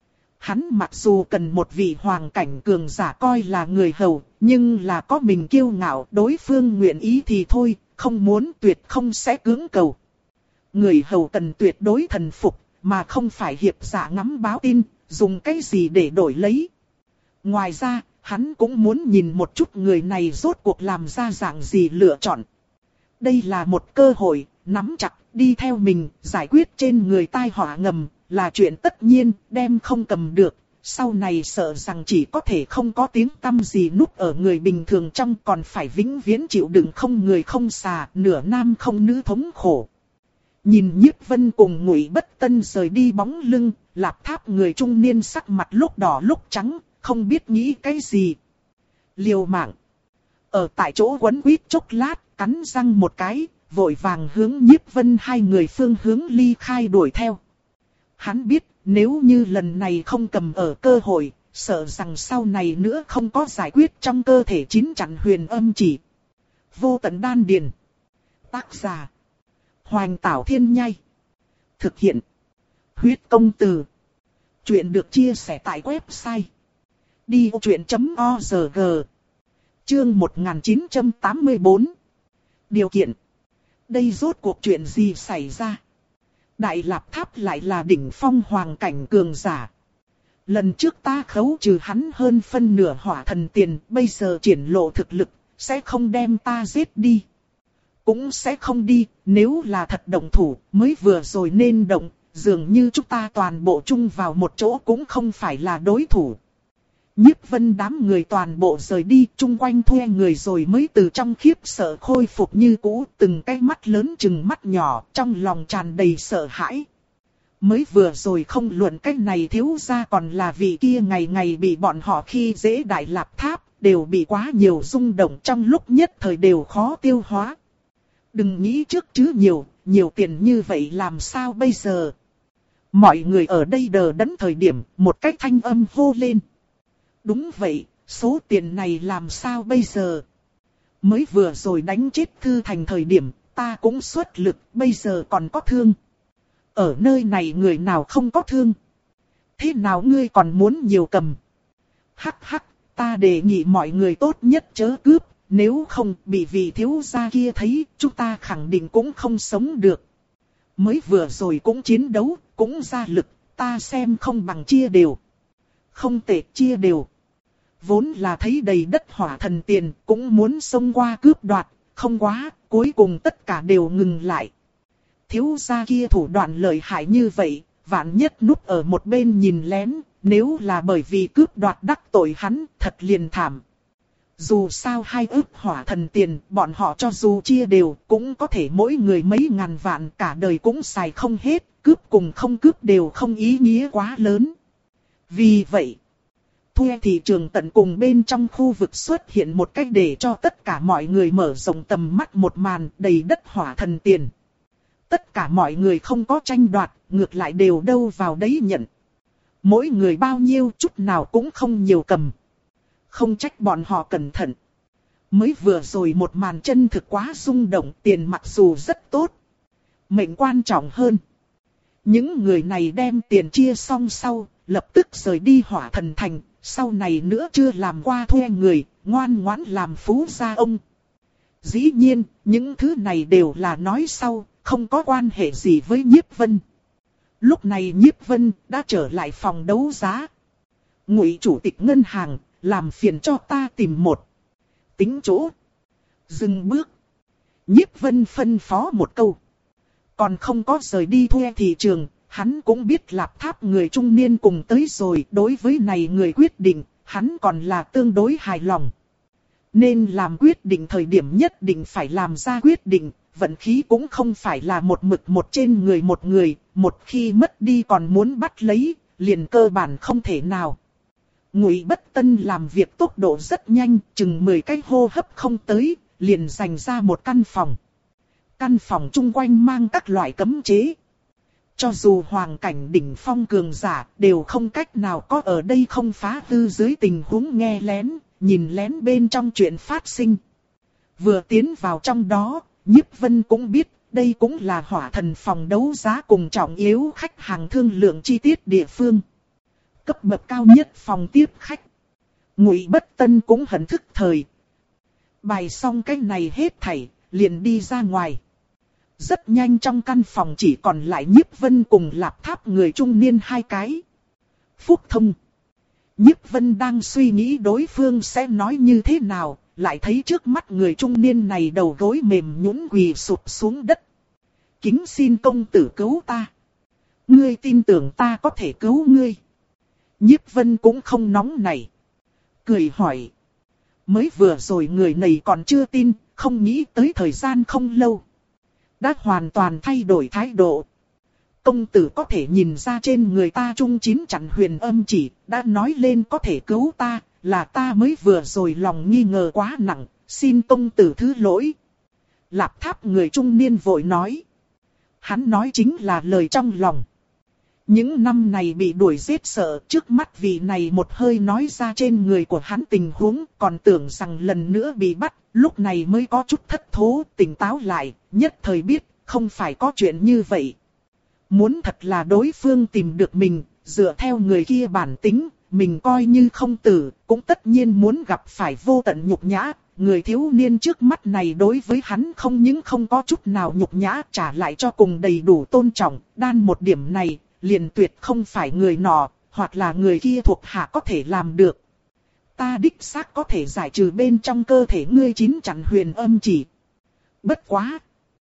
Hắn mặc dù cần một vị hoàng cảnh cường giả coi là người hầu, nhưng là có mình kiêu ngạo, đối phương nguyện ý thì thôi, không muốn tuyệt không sẽ cưỡng cầu. Người hầu cần tuyệt đối thần phục, mà không phải hiệp giả ngắm báo tin, dùng cái gì để đổi lấy. Ngoài ra, hắn cũng muốn nhìn một chút người này rốt cuộc làm ra dạng gì lựa chọn. Đây là một cơ hội, nắm chặt, đi theo mình, giải quyết trên người tai họa ngầm, là chuyện tất nhiên, đem không cầm được. Sau này sợ rằng chỉ có thể không có tiếng tăm gì núp ở người bình thường trong, còn phải vĩnh viễn chịu đựng không người không xà, nửa nam không nữ thống khổ. Nhìn Nhiếp Vân cùng Ngụy Bất Tân rời đi bóng lưng, lạp tháp người trung niên sắc mặt lúc đỏ lúc trắng, không biết nghĩ cái gì. Liều mạng. Ở tại chỗ quấn quýt chốc lát, cắn răng một cái, vội vàng hướng Nhiếp Vân hai người phương hướng ly khai đuổi theo. Hắn biết, nếu như lần này không cầm ở cơ hội, sợ rằng sau này nữa không có giải quyết trong cơ thể chín chặn huyền âm chỉ. Vô tận đan điền. Tác giả. Hoành Tảo Thiên Nhai. Thực hiện. Huyết công từ. Chuyện được chia sẻ tại website. đi ô chuyện chấm o rờ giê. Chương một nghìn chín trăm tám mươi tư. Điều kiện. Đây rốt cuộc chuyện gì xảy ra? Đại Lạp Tháp lại là đỉnh phong hoàng cảnh cường giả. Lần trước ta khấu trừ hắn hơn phân nửa hỏa thần tiền, bây giờ triển lộ thực lực, sẽ không đem ta giết đi. Cũng sẽ không đi, nếu là thật động thủ, mới vừa rồi nên động, dường như chúng ta toàn bộ chung vào một chỗ cũng không phải là đối thủ. Nhiếp Vân đám người toàn bộ rời đi, chung quanh thuê người rồi mới từ trong khiếp sợ khôi phục như cũ, từng cái mắt lớn chừng mắt nhỏ, trong lòng tràn đầy sợ hãi. Mới vừa rồi không luận cách này thiếu ra còn là vị kia ngày ngày bị bọn họ khi dễ Đại Lạp Tháp, đều bị quá nhiều rung động trong lúc nhất thời đều khó tiêu hóa. Đừng nghĩ trước chứ nhiều, nhiều tiền như vậy làm sao bây giờ? Mọi người ở đây đờ đẫn thời điểm, một cách thanh âm hô lên. Đúng vậy, số tiền này làm sao bây giờ? Mới vừa rồi đánh chết Thư Thành thời điểm, ta cũng xuất lực, bây giờ còn có thương. Ở nơi này người nào không có thương? Thế nào ngươi còn muốn nhiều cầm? Hắc hắc, ta đề nghị mọi người tốt nhất chớ cướp, nếu không bị vị thiếu gia kia thấy, chúng ta khẳng định cũng không sống được. Mới vừa rồi cũng chiến đấu, cũng ra lực, ta xem không bằng chia đều. Không tệ, chia đều. Vốn là thấy đầy đất hỏa thần tiền, cũng muốn xông qua cướp đoạt, không quá, cuối cùng tất cả đều ngừng lại. Thiếu gia kia thủ đoạn lợi hại như vậy, vạn nhất núp ở một bên nhìn lén, nếu là bởi vì cướp đoạt đắc tội hắn, thật liền thảm. Dù sao hai ức hỏa thần tiền, bọn họ cho dù chia đều, cũng có thể mỗi người mấy ngàn vạn, cả đời cũng xài không hết, cướp cùng không cướp đều không ý nghĩa quá lớn. Vì vậy, thuê thị trường tận cùng bên trong khu vực xuất hiện một cách để cho tất cả mọi người mở rộng tầm mắt một màn đầy đất hỏa thần tiền. Tất cả mọi người không có tranh đoạt, ngược lại đều đâu vào đấy nhận. Mỗi người bao nhiêu chút nào cũng không nhiều cầm. Không trách bọn họ cẩn thận. Mới vừa rồi một màn chân thực quá rung động, tiền mặc dù rất tốt. Mệnh quan trọng hơn. Những người này đem tiền chia xong sau, lập tức rời đi hỏa thần thành. Sau này nữa chưa làm qua thuê người, ngoan ngoãn làm phú gia ông. Dĩ nhiên, những thứ này đều là nói sau, không có quan hệ gì với Nhiếp Vân. Lúc này Nhiếp Vân đã trở lại phòng đấu giá. Ngụy chủ tịch ngân hàng, làm phiền cho ta tìm một tính chỗ. Dừng bước. Nhiếp Vân phân phó một câu. Còn không có rời đi thuê thị trường, hắn cũng biết Lạp Tháp người trung niên cùng tới rồi. Đối với này người quyết định, hắn còn là tương đối hài lòng. Nên làm quyết định thời điểm nhất định phải làm ra quyết định. Vận khí cũng không phải là một mực một trên người một người, một khi mất đi còn muốn bắt lấy, liền cơ bản không thể nào. Ngụy Bất Tân làm việc tốc độ rất nhanh, chừng mười cái hô hấp không tới, liền dành ra một căn phòng. Căn phòng chung quanh mang các loại cấm chế. Cho dù hoàng cảnh đỉnh phong cường giả, đều không cách nào có ở đây không phá hư dưới tình huống nghe lén, nhìn lén bên trong chuyện phát sinh. Vừa tiến vào trong đó, Nhiếp Vân cũng biết, đây cũng là hỏa thần phòng đấu giá cùng trọng yếu khách hàng thương lượng chi tiết địa phương. Cấp bậc cao nhất phòng tiếp khách. Ngụy Bất Tân cũng hận thức thời. Bài xong cái này hết thảy, liền đi ra ngoài. Rất nhanh trong căn phòng chỉ còn lại Nhiếp Vân cùng Lạp Tháp người trung niên hai cái. Phúc Thông. Nhiếp Vân đang suy nghĩ đối phương sẽ nói như thế nào, lại thấy trước mắt người trung niên này đầu gối mềm nhũn quỳ sụp xuống đất. Kính xin công tử cứu ta. Ngươi tin tưởng ta có thể cứu ngươi. Nhiếp Vân cũng không nóng nảy. Cười hỏi. Mới vừa rồi người này còn chưa tin, không nghĩ tới thời gian không lâu. Đã hoàn toàn thay đổi thái độ. Công tử có thể nhìn ra trên người ta trung chín chặn huyền âm chỉ, đã nói lên có thể cứu ta, là ta mới vừa rồi lòng nghi ngờ quá nặng, xin công tử thứ lỗi. Lạp Tháp người trung niên vội nói. Hắn nói chính là lời trong lòng. Những năm này bị đuổi giết sợ, trước mắt vị này một hơi nói ra trên người của hắn tình huống, còn tưởng rằng lần nữa bị bắt, lúc này mới có chút thất thố, tỉnh táo lại, nhất thời biết, không phải có chuyện như vậy. Muốn thật là đối phương tìm được mình, dựa theo người kia bản tính, mình coi như không tử, cũng tất nhiên muốn gặp phải vô tận nhục nhã. Người thiếu niên trước mắt này đối với hắn không những không có chút nào nhục nhã, trả lại cho cùng đầy đủ tôn trọng, đan một điểm này, liền tuyệt không phải người nọ, hoặc là người kia thuộc hạ có thể làm được. Ta đích xác có thể giải trừ bên trong cơ thể ngươi chín chặn huyền âm chỉ. Bất quá.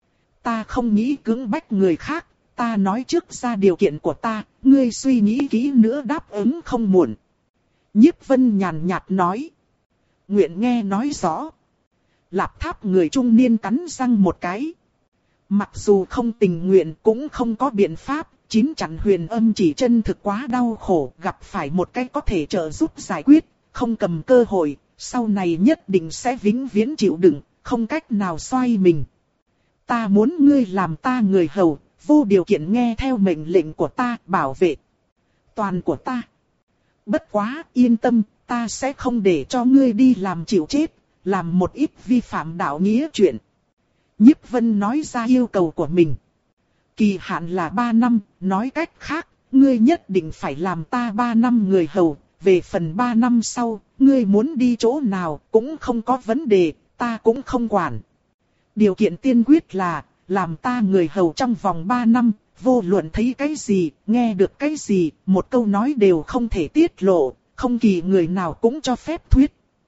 Ta không nghĩ cưỡng bách người khác, ta nói trước ra điều kiện của ta, ngươi suy nghĩ kỹ nữa đáp ứng không muộn. Nhiếp Vân nhàn nhạt nói. Nguyện nghe nói rõ. Lạp Tháp người trung niên cắn răng một cái. Mặc dù không tình nguyện cũng không có biện pháp, chín chặn huyền âm chỉ chân thực quá đau khổ, gặp phải một cách có thể trợ giúp giải quyết, không cầm cơ hội, sau này nhất định sẽ vĩnh viễn chịu đựng, không cách nào xoay mình. Ta muốn ngươi làm ta người hầu, vô điều kiện nghe theo mệnh lệnh của ta, bảo vệ toàn của ta. Bất quá, yên tâm, ta sẽ không để cho ngươi đi làm chịu chết, làm một ít vi phạm đạo nghĩa chuyện. Nhiếp Vân nói ra yêu cầu của mình. Kỳ hạn là ba năm, nói cách khác, ngươi nhất định phải làm ta ba năm người hầu, về phần ba năm sau, ngươi muốn đi chỗ nào cũng không có vấn đề, ta cũng không quản. Điều kiện tiên quyết là, làm ta người hầu trong vòng ba năm, vô luận thấy cái gì, nghe được cái gì, một câu nói đều không thể tiết lộ, không kỳ người nào cũng cho phép thuyết.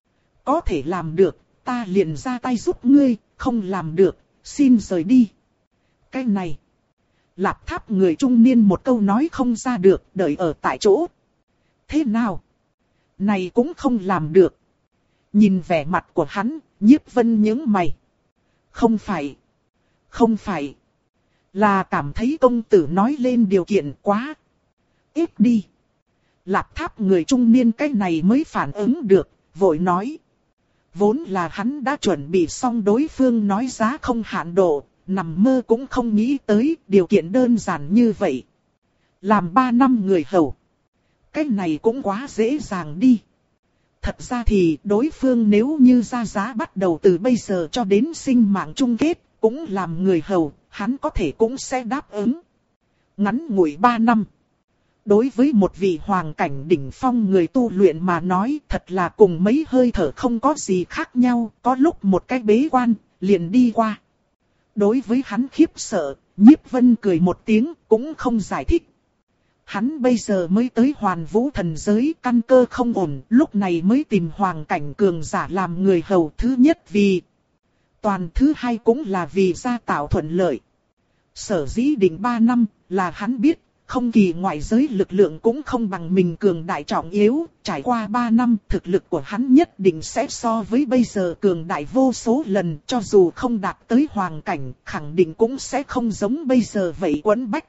Có thể làm được, ta liền ra tay giúp ngươi, không làm được, xin rời đi. Cái này, Lạp Tháp người trung niên một câu nói không ra được, đợi ở tại chỗ. Thế nào? Này cũng không làm được. Nhìn vẻ mặt của hắn, Nhiếp Vân nhướng mày. Không phải. Không phải. Là cảm thấy công tử nói lên điều kiện quá ít đi. Lạp Tháp người trung niên cái này mới phản ứng được, vội nói. Vốn là hắn đã chuẩn bị xong đối phương nói giá không hạn độ, nằm mơ cũng không nghĩ tới điều kiện đơn giản như vậy. Làm ba năm người hầu. Cái này cũng quá dễ dàng đi. Thật ra thì đối phương nếu như ra giá bắt đầu từ bây giờ cho đến sinh mạng chung kết, cũng làm người hầu, hắn có thể cũng sẽ đáp ứng. Ngắn ngủi ba năm. Đối với một vị hoàng cảnh đỉnh phong người tu luyện mà nói thật là cùng mấy hơi thở không có gì khác nhau, có lúc một cái bế quan, liền đi qua. Đối với hắn khiếp sợ, Nhiếp Vân cười một tiếng, cũng không giải thích. Hắn bây giờ mới tới Hoàn Vũ thần giới, căn cơ không ổn, lúc này mới tìm hoàng cảnh cường giả làm người hầu. Thứ nhất vì toàn, thứ hai cũng là vì gia tạo thuận lợi. Sở dĩ định ba năm là hắn biết, không kỳ ngoại giới lực lượng cũng không bằng mình cường đại trọng yếu, trải qua ba năm thực lực của hắn nhất định sẽ so với bây giờ cường đại vô số lần, cho dù không đạt tới hoàng cảnh, khẳng định cũng sẽ không giống bây giờ vậy quấn bách.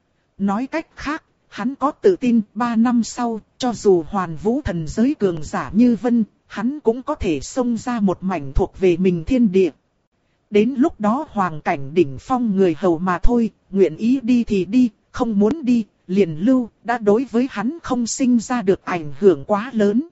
Nói cách khác, hắn có tự tin ba năm sau, cho dù Hoàn Vũ thần giới cường giả như Vân, hắn cũng có thể xông ra một mảnh thuộc về mình thiên địa. Đến lúc đó hoàng cảnh đỉnh phong người hầu mà thôi, nguyện ý đi thì đi, không muốn đi, liền lưu, đã đối với hắn không sinh ra được ảnh hưởng quá lớn.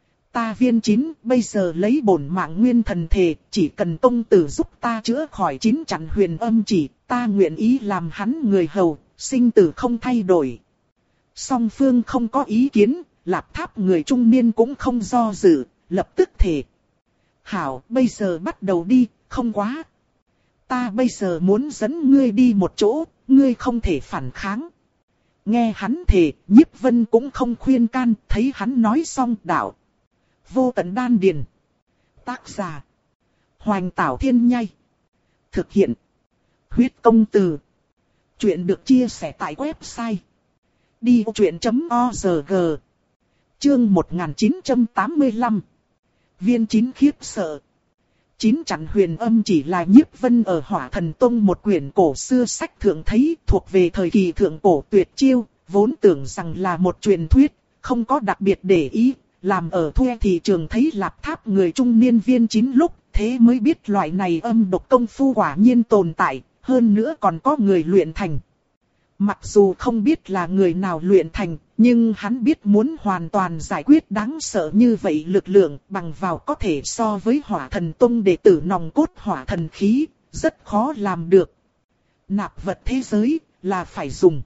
Ta Viên Chín bây giờ lấy bổn mạng nguyên thần thể, chỉ cần công tử giúp ta chữa khỏi chín chặn huyền âm chỉ, ta nguyện ý làm hắn người hầu, sinh tử không thay đổi. Song phương không có ý kiến, Lạp Tháp người trung niên cũng không do dự, lập tức thể. Hảo, bây giờ bắt đầu đi, không quá. Ta bây giờ muốn dẫn ngươi đi một chỗ, ngươi không thể phản kháng. Nghe hắn thề, Nhiếp Vân cũng không khuyên can, thấy hắn nói xong đạo. Vô Tận Đan Điền. Tác giả. Hoành Tảo Thiên Nhai. Thực hiện. Huyết Công Từ. Chuyện được chia sẻ tại website đi vô chuyện chấm org. Chương một nghìn chín trăm tám mươi lăm. Viên Chín khiếp sợ. Chín chặn huyền âm chỉ là Nhiếp Vân ở Hỏa Thần Tông một quyển cổ xưa sách thượng thấy, thuộc về thời kỳ thượng cổ tuyệt chiêu, vốn tưởng rằng là một truyền thuyết, không có đặc biệt để ý, làm ở thuê thị trường thấy Lạp Tháp người trung niên Viên Chín lúc, thế mới biết loại này âm độc công phu quả nhiên tồn tại, hơn nữa còn có người luyện thành. Mặc dù không biết là người nào luyện thành, nhưng hắn biết muốn hoàn toàn giải quyết đáng sợ như vậy lực lượng bằng vào có thể so với Hỏa Thần Tông đệ tử nòng cốt hỏa thần khí, rất khó làm được. Nạp vật thế giới là phải dùng.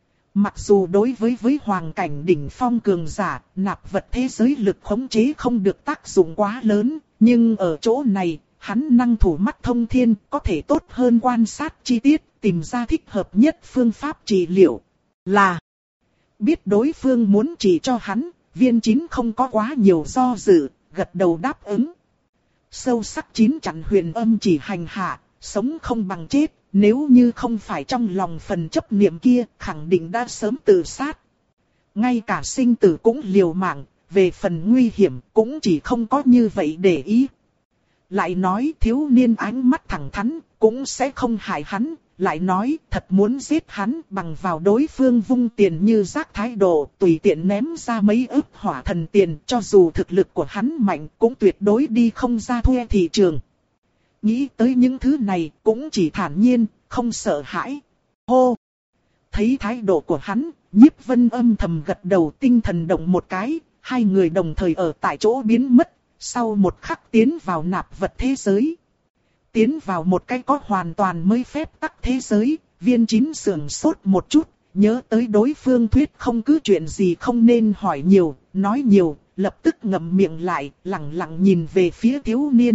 Mặc dù đối với với hoàng cảnh đỉnh phong cường giả, nạp vật thế giới lực khống chế không được tác dụng quá lớn, nhưng ở chỗ này, hắn năng thủ mắt thông thiên, có thể tốt hơn quan sát chi tiết, tìm ra thích hợp nhất phương pháp trị liệu. Là biết đối phương muốn trị cho hắn, Viên Chín không có quá nhiều do dự, gật đầu đáp ứng. Sâu sắc chín chặn huyền âm chỉ hành hạ, sống không bằng chết, nếu như không phải trong lòng phần chấp niệm kia, khẳng định đã sớm tự sát. Ngay cả sinh tử cũng liều mạng, về phần nguy hiểm cũng chỉ không có như vậy để ý. Lại nói thiếu niên ánh mắt thẳng thắn, cũng sẽ không hại hắn. Lại nói thật muốn giết hắn bằng vào đối phương vung tiền như rác thái độ, tùy tiện ném ra mấy ức hỏa thần tiền, cho dù thực lực của hắn mạnh cũng tuyệt đối đi không ra thuê thị trường. Nghĩ tới những thứ này cũng chỉ thản nhiên, không sợ hãi. Hô! Thấy thái độ của hắn, Nhiếp Vân âm thầm gật đầu, tinh thần động một cái, hai người đồng thời ở tại chỗ biến mất, sau một khắc tiến vào nạp vật thế giới. Tiến vào một cái có hoàn toàn mới phép tắc thế giới, Viên Chín sườn sốt một chút, nhớ tới đối phương thuyết không cứ chuyện gì không nên hỏi nhiều, nói nhiều, lập tức ngậm miệng lại, lặng lặng nhìn về phía thiếu niên.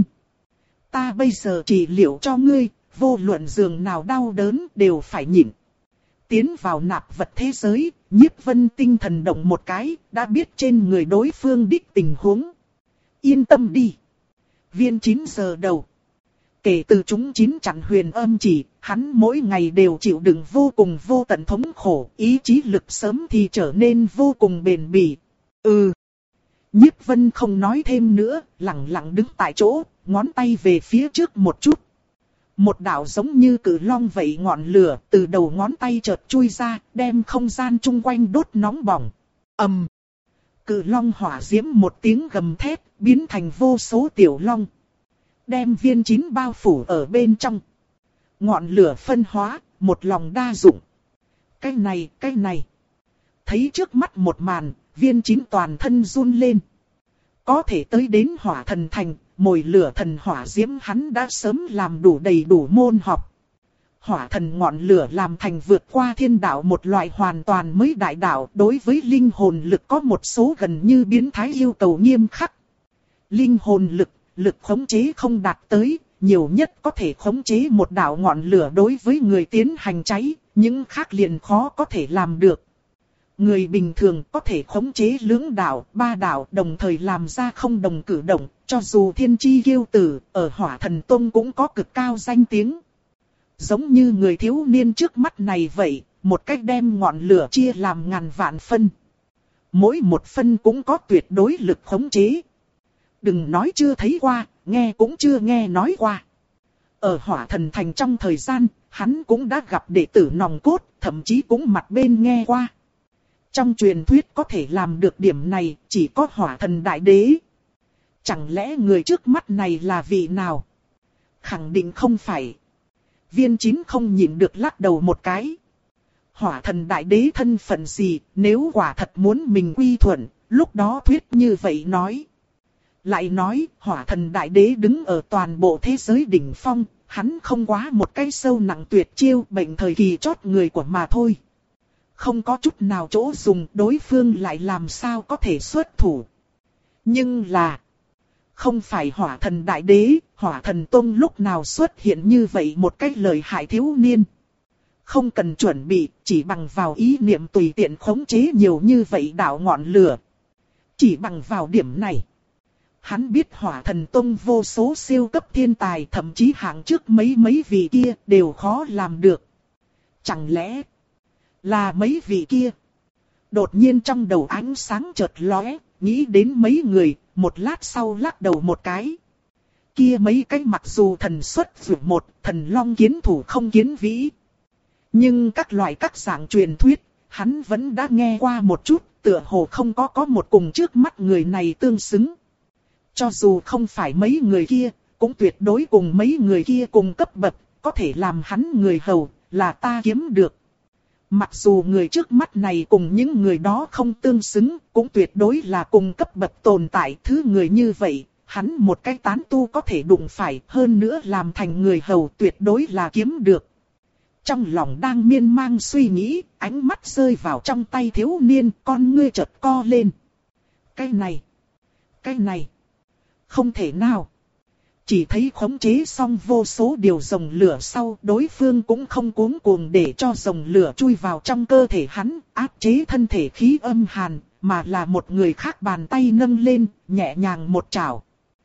Ta bây giờ trị liệu cho ngươi, vô luận giường nào đau đớn đều phải nhịn. Tiến vào nạp vật thế giới, Nhiếp Vân tinh thần động một cái, đã biết trên người đối phương đích tình huống. Yên tâm đi. Viên Chín giờ đầu. Kể từ chúng chín chặn huyền âm chỉ, hắn mỗi ngày đều chịu đựng vô cùng vô tận thống khổ, ý chí lực sớm thì trở nên vô cùng bền bỉ. Ừ. Nhiếp Vân không nói thêm nữa, lặng lặng đứng tại chỗ, ngón tay về phía trước một chút. Một đạo giống như cự long vậy ngọn lửa từ đầu ngón tay chợt chui ra, đem không gian chung quanh đốt nóng bỏng. ầm, um. Cự long hỏa diễm một tiếng gầm thét, biến thành vô số tiểu long. Đem Viên Chín bao phủ ở bên trong. Ngọn lửa phân hóa, một lòng đa dụng. Cái này, cái này. Thấy trước mắt một màn, Viên Chín toàn thân run lên. Có thể tới đến hỏa thần thành, mồi lửa thần hỏa diễm hắn đã sớm làm đủ đầy đủ môn học. Hỏa thần ngọn lửa làm thành vượt qua thiên đạo một loại hoàn toàn mới đại đạo, đối với linh hồn lực có một số gần như biến thái yêu cầu nghiêm khắc. Linh hồn lực, lực khống chế không đạt tới, nhiều nhất có thể khống chế một đạo ngọn lửa đối với người tiến hành cháy, những khác liền khó có thể làm được. Người bình thường có thể khống chế lưỡng đạo, ba đạo đồng thời làm ra không đồng cử động, cho dù thiên chi kiêu tử, ở hỏa thần tông cũng có cực cao danh tiếng. Giống như người thiếu niên trước mắt này vậy, một cách đem ngọn lửa chia làm ngàn vạn phân. Mỗi một phân cũng có tuyệt đối lực khống chế. Đừng nói chưa thấy qua, nghe cũng chưa nghe nói qua. Ở hỏa thần thành trong thời gian, hắn cũng đã gặp đệ tử nòng cốt, thậm chí cũng mặt bên nghe qua. Trong truyền thuyết có thể làm được điểm này, chỉ có hỏa thần đại đế. Chẳng lẽ người trước mắt này là vị nào? Khẳng định không phải. Viên Chín không nhịn được lắc đầu một cái. Hỏa thần đại đế thân phận gì, nếu quả thật muốn mình quy thuận, lúc đó thuyết như vậy nói. Lại nói, hỏa thần đại đế đứng ở toàn bộ thế giới đỉnh phong, hắn không quá một cái sâu nặng tuyệt chiêu bệnh thời kỳ chót người của mà thôi. Không có chút nào chỗ dùng, đối phương lại làm sao có thể xuất thủ. Nhưng là, không phải hỏa thần đại đế, hỏa thần tông lúc nào xuất hiện như vậy một cái lợi hại thiếu niên. Không cần chuẩn bị, chỉ bằng vào ý niệm tùy tiện khống chế nhiều như vậy đạo ngọn lửa. Chỉ bằng vào điểm này, hắn biết hỏa thần tông vô số siêu cấp thiên tài, thậm chí hạng trước mấy mấy vị kia đều khó làm được. Chẳng lẽ là mấy vị kia? Đột nhiên trong đầu ánh sáng chợt lóe, nghĩ đến mấy người, một lát sau lắc đầu một cái. Kia mấy cái mặc dù thần xuất vượt một, thần long kiến thủ không kiến vĩ. Nhưng các loại các dạng truyền thuyết, hắn vẫn đã nghe qua một chút, tựa hồ không có có một cùng trước mắt người này tương xứng. Cho dù không phải mấy người kia, cũng tuyệt đối cùng mấy người kia cùng cấp bậc, có thể làm hắn người hầu, là ta kiếm được. Mặc dù người trước mắt này cùng những người đó không tương xứng, cũng tuyệt đối là cùng cấp bậc tồn tại. Thứ người như vậy, hắn một cái tán tu có thể đụng phải, hơn nữa làm thành người hầu tuyệt đối là kiếm được. Trong lòng đang miên man suy nghĩ, ánh mắt rơi vào trong tay thiếu niên, con ngươi chợt co lên. Cái này, cái này, không thể nào. Chỉ thấy khống chế xong vô số điều rồng lửa sau, đối phương cũng không cuống cuồng để cho rồng lửa chui vào trong cơ thể hắn, áp chế thân thể khí âm hàn, mà là một người khác bàn tay nâng lên, nhẹ nhàng một chảo.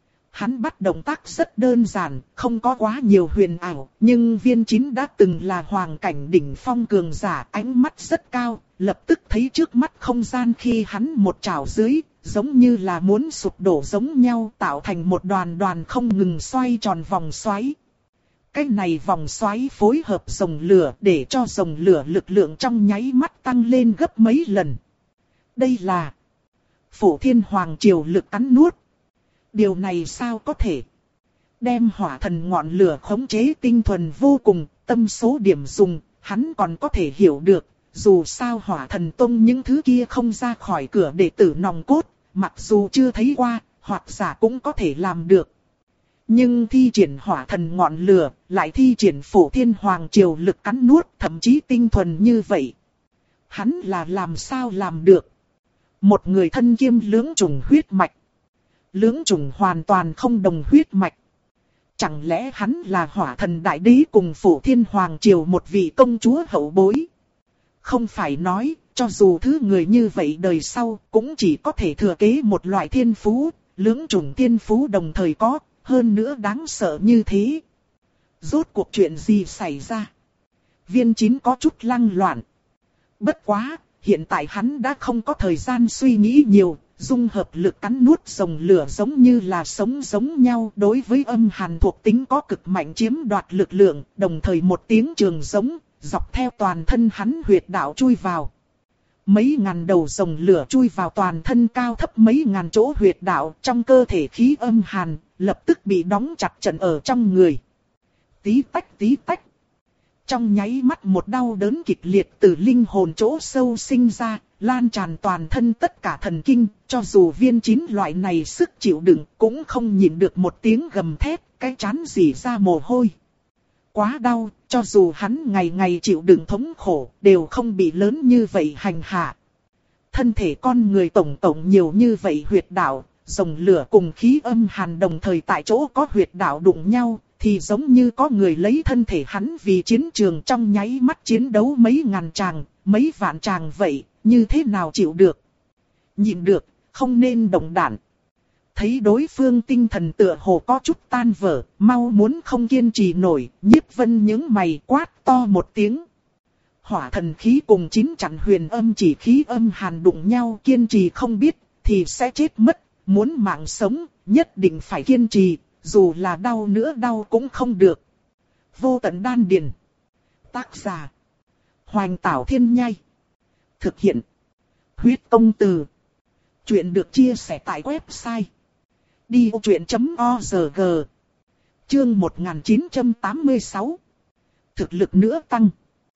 Hắn bắt động tác rất đơn giản, không có quá nhiều huyền ảo, nhưng Viên Chín đã từng là hoàng cảnh đỉnh phong cường giả, ánh mắt rất cao, lập tức thấy trước mắt không gian khi hắn một chảo dưới, giống như là muốn sụp đổ giống nhau, tạo thành một đoàn đoàn không ngừng xoay tròn vòng xoáy. Cái này vòng xoáy phối hợp rồng lửa để cho rồng lửa lực lượng trong nháy mắt tăng lên gấp mấy lần. Đây là Phổ Thiên Hoàng Triều lực cắn nuốt. Điều này sao có thể? Đem hỏa thần ngọn lửa khống chế tinh thuần vô cùng, tâm số điểm dùng, hắn còn có thể hiểu được. Dù sao hỏa thần tông những thứ kia không ra khỏi cửa đệ tử nòng cốt, mặc dù chưa thấy qua, hoặc giả cũng có thể làm được. Nhưng thi triển hỏa thần ngọn lửa, lại thi triển phổ thiên hoàng triều lực cắn nuốt, thậm chí tinh thuần như vậy. Hắn là làm sao làm được? Một người thân kiêm lưỡng chủng huyết mạch. Lưỡng chủng hoàn toàn không đồng huyết mạch. Chẳng lẽ hắn là hỏa thần đại đế cùng phổ thiên hoàng triều một vị công chúa hậu bối? Không phải nói, cho dù thứ người như vậy đời sau cũng chỉ có thể thừa kế một loại thiên phú, lưỡng chủng thiên phú đồng thời có, hơn nữa đáng sợ như thế. Rốt cuộc chuyện gì xảy ra? Viên Chín có chút lăng loạn. Bất quá, hiện tại hắn đã không có thời gian suy nghĩ nhiều, dung hợp lực cắn nuốt rồng lửa giống như là sống giống nhau, đối với âm hàn thuộc tính có cực mạnh chiếm đoạt lực lượng, đồng thời một tiếng trường giống, dọc theo toàn thân hắn huyệt đạo chui vào. Mấy ngàn đầu rồng lửa chui vào toàn thân cao thấp mấy ngàn chỗ huyệt đạo, trong cơ thể khí âm hàn, lập tức bị đóng chặt trận ở trong người. Tí tách tí tách. Trong nháy mắt một đau đớn kịch liệt từ linh hồn chỗ sâu sinh ra, lan tràn toàn thân tất cả thần kinh, cho dù Viên Chín loại này sức chịu đựng cũng không nhịn được một tiếng gầm thét, cái trán rỉ ra mồ hôi. Quá đau, cho dù hắn ngày ngày chịu đựng thống khổ, đều không bị lớn như vậy hành hạ. Thân thể con người tổng tổng nhiều như vậy huyệt đạo, rồng lửa cùng khí âm hàn đồng thời tại chỗ có huyệt đạo đụng nhau, thì giống như có người lấy thân thể hắn vì chiến trường trong nháy mắt chiến đấu mấy ngàn tràng, mấy vạn tràng vậy, như thế nào chịu được? Nhịn được, không nên động đạn. Thấy đối phương tinh thần tựa hồ có chút tan vỡ, mau muốn không kiên trì nổi, Nhiếp Vân nhướng mày quát to một tiếng. Hỏa thần khí cùng chín chặn huyền âm chỉ khí âm hàn đụng nhau, kiên trì không biết, thì sẽ chết mất, muốn mạng sống, nhất định phải kiên trì, dù là đau nữa đau cũng không được. Vô tận đan điền. Tác giả: Hoành Tảo Thiên Nhai. Thực hiện: Huyết Công Từ. Chuyện được chia sẻ tại website đi ô chuyện chấm org. Chương một nghìn chín trăm tám mươi sáu. Thực lực nữa tăng.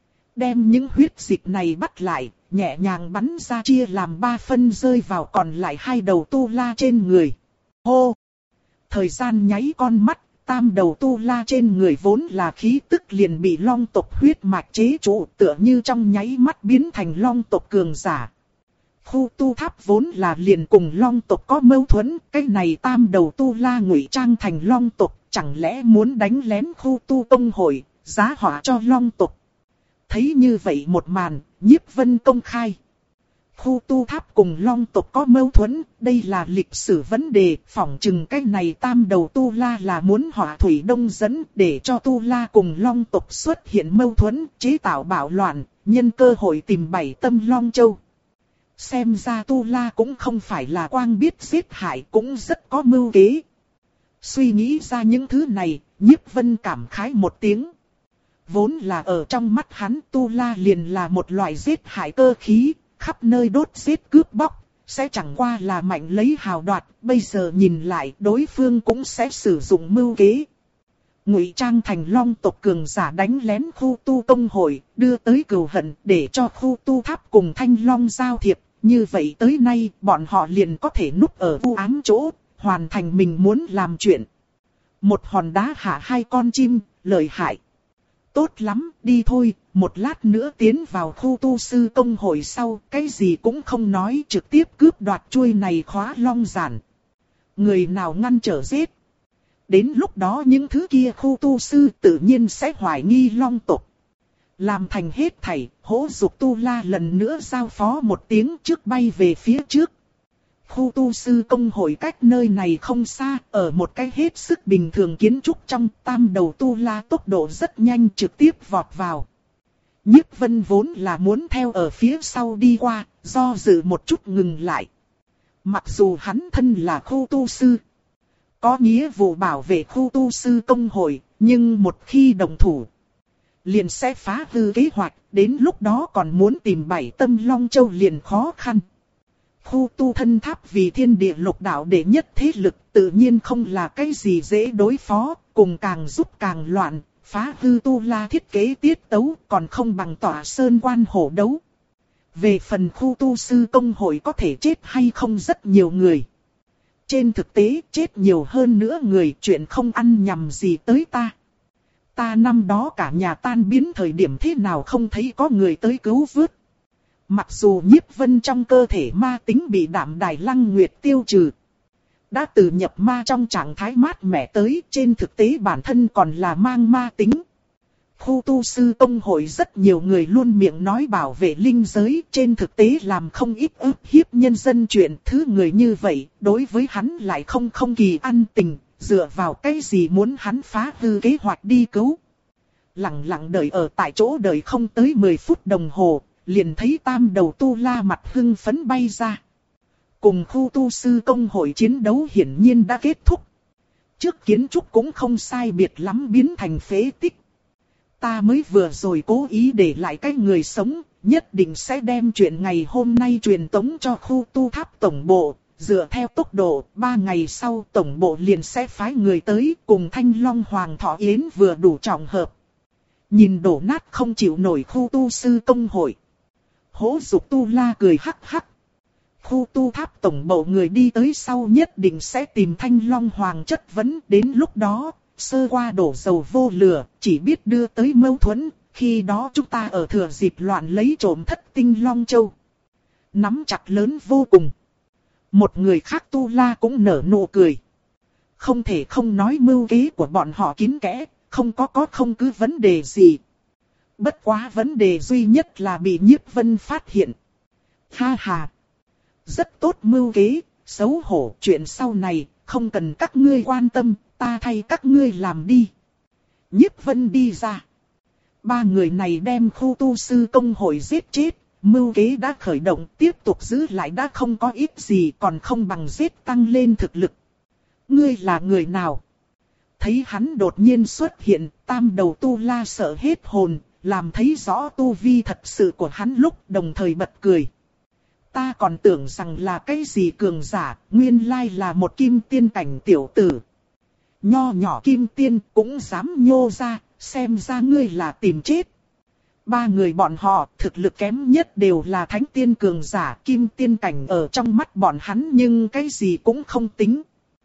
Đem những huyết dịch này bắt lại, nhẹ nhàng bắn ra chia làm ba phân rơi vào còn lại hai đầu tu la trên người. Hô! Thời gian nháy con mắt, tam đầu tu la trên người vốn là khí tức liền bị long tộc huyết mạch chế trụ, tựa như trong nháy mắt biến thành long tộc cường giả. Khu tu tháp vốn là liền cùng long tộc có mâu thuẫn, cái này tam đầu tu la ngụy trang thành long tộc, chẳng lẽ muốn đánh lén khu tu tông hội, giá họa cho long tộc. Thấy như vậy một màn, Nhiếp Vân công khai. Khu tu tháp cùng long tộc có mâu thuẫn, đây là lịch sử vấn đề, phỏng chừng cái này tam đầu tu la là muốn hỏa thủy đông dẫn để cho tu la cùng long tộc xuất hiện mâu thuẫn, chế tạo bạo loạn, nhân cơ hội tìm bảy tâm long châu. Xem ra tu la cũng không phải là quang biết giết hại, cũng rất có mưu kế. Suy nghĩ ra những thứ này, Nhiếp Vân cảm khái một tiếng. Vốn là ở trong mắt hắn tu la liền là một loại giết hại cơ khí, khắp nơi đốt giết cướp bóc, sẽ chẳng qua là mạnh lấy hào đoạt, bây giờ nhìn lại đối phương cũng sẽ sử dụng mưu kế. Ngụy trang thành long tộc cường giả đánh lén khu tu công hội, đưa tới cừu hận để cho khu tu tháp cùng thanh long giao thiệp, như vậy tới nay bọn họ liền có thể núp ở u ám chỗ, hoàn thành mình muốn làm chuyện. Một hòn đá hạ hai con chim, lợi hại. Tốt lắm, đi thôi, một lát nữa tiến vào khu tu sư công hội sau, cái gì cũng không nói, trực tiếp cướp đoạt chuôi này khóa long giản. Người nào ngăn trở giết. Đến lúc đó những thứ kia khu tu sư tự nhiên sẽ hoài nghi long tộc. Làm thành hết thảy, hỗ dục tu la lần nữa giao phó một tiếng trước bay về phía trước. Khu tu sư công hội cách nơi này không xa, ở một cái hết sức bình thường kiến trúc trong, tam đầu tu la tốc độ rất nhanh trực tiếp vọt vào. Nhiếp Vân vốn là muốn theo ở phía sau đi qua, do dự một chút ngừng lại. Mặc dù hắn thân là khu tu sư, có nghĩa vụ bảo vệ khu tu sư công hội, nhưng một khi đồng thủ, liền sẽ phá hư kế hoạch, đến lúc đó còn muốn tìm bảy tâm long châu liền khó khăn. Khu tu thân tháp vì thiên địa lục đạo đệ nhất thế lực tự nhiên không là cái gì dễ đối phó, cùng càng giúp càng loạn, phá hư tu la thiết kế tiết tấu còn không bằng tỏa sơn quan hổ đấu. Về phần khu tu sư công hội có thể chết hay không rất nhiều người. Trên thực tế chết nhiều hơn nữa người, chuyện không ăn nhầm gì tới ta. Ta năm đó cả nhà tan biến thời điểm thế nào không thấy có người tới cứu vớt. Mặc dù Nhiếp Vân trong cơ thể ma tính bị Đạm Đài Lăng Nguyệt tiêu trừ, đã từ nhập ma trong trạng thái mát mẻ tới, trên thực tế bản thân còn là mang ma tính. Khu tu sư công hội rất nhiều người luôn miệng nói bảo vệ linh giới, trên thực tế làm không ít ức hiếp nhân dân chuyện. Thứ người như vậy, đối với hắn lại không không kỳ ăn tình, dựa vào cái gì muốn hắn phá hư kế hoạch đi cứu. Lặng lặng đợi ở tại chỗ đợi không tới mười phút đồng hồ, liền thấy tam đầu tu la mặt hưng phấn bay ra. Cùng khu tu sư công hội chiến đấu hiển nhiên đã kết thúc. Trước kiến trúc cũng không sai biệt lắm biến thành phế tích. Ta mới vừa rồi cố ý để lại cái người sống, nhất định sẽ đem chuyện ngày hôm nay truyền tống cho khu tu tháp tổng bộ. Dựa theo tốc độ, ba ngày sau tổng bộ liền sẽ phái người tới cùng Thanh Long Hoàng Thọ Yến vừa đủ trọng hợp. Nhìn đổ nát không chịu nổi khu tu sư công hội. Hỗ Dục Tu La cười hắc hắc. Khu tu tháp tổng bộ người đi tới sau nhất định sẽ tìm Thanh Long Hoàng chất vấn, đến lúc đó, sơ qua đổ dầu vô lửa, chỉ biết đưa tới mâu thuẫn, khi đó chúng ta ở thừa dịp loạn lấy trộm thất tinh Long Châu. Nắm chặt lớn vô cùng. Một người khác tu la cũng nở nụ cười. Không thể không nói mưu kế của bọn họ kín kẽ, không có có không cứ vấn đề gì. Bất quá vấn đề duy nhất là bị Nhiếp Vân phát hiện. Ha ha. Rất tốt mưu kế, xấu hổ, chuyện sau này, không cần các ngươi quan tâm, ta thay các ngươi làm đi. Nhiếp Vân đi ra. Ba người này đem khu tu sư công hội giết chết, mưu kế đã khởi động, tiếp tục giữ lại đã không có ích gì, còn không bằng giết tăng lên thực lực. Ngươi là người nào? Thấy hắn đột nhiên xuất hiện, tam đầu tu la sợ hết hồn, làm thấy rõ tu vi thật sự của hắn lúc đồng thời bật cười. Ta còn tưởng rằng là cái gì cường giả, nguyên lai là một kim tiên cảnh tiểu tử. Nho nhỏ kim tiên cũng dám nhô ra, xem ra ngươi là tìm chết. Ba người bọn họ thực lực kém nhất đều là thánh tiên cường giả, kim tiên cảnh ở trong mắt bọn hắn nhưng cái gì cũng không tính.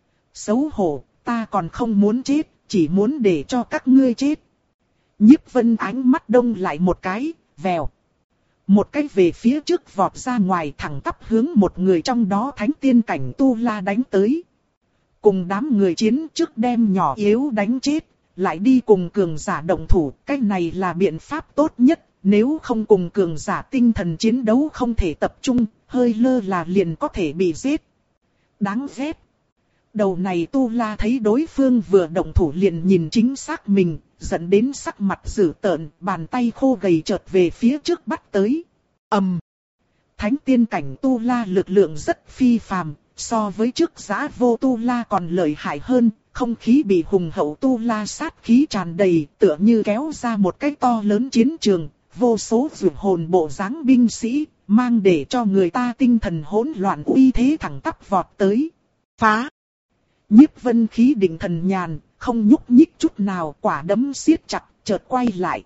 Xấu hổ, ta còn không muốn chết, chỉ muốn để cho các ngươi chết. Nhiếp Vân ánh mắt đông lại một cái, vèo. Một cái về phía trước vọt ra ngoài thẳng tắp hướng một người trong đó thánh tiên cảnh tu la đánh tới. Cùng đám người chiến trước đem nhỏ yếu đánh chết, lại đi cùng cường giả động thủ, cái này là biện pháp tốt nhất. Nếu không cùng cường giả tinh thần chiến đấu không thể tập trung, hơi lơ là liền có thể bị giết. Đáng ghét. Đầu này tu la thấy đối phương vừa động thủ liền nhìn chính xác mình, dẫn đến sắc mặt dữ tợn, bàn tay khô gầy chợt về phía trước bắt tới. Ầm. Um. Thánh tiên cảnh tu la lực lượng rất phi phàm, so với trước giã vô tu la còn lợi hại hơn, không khí bị hùng hậu tu la sát khí tràn đầy, tựa như kéo ra một cái to lớn chiến trường, vô số vượt hồn bộ dáng binh sĩ, mang để cho người ta tinh thần hỗn loạn uy thế thẳng tắp vọt tới. Phá! Nhiếp Vân khí định thần nhàn, không nhúc nhích chút nào, quả đấm siết chặt, chợt quay lại.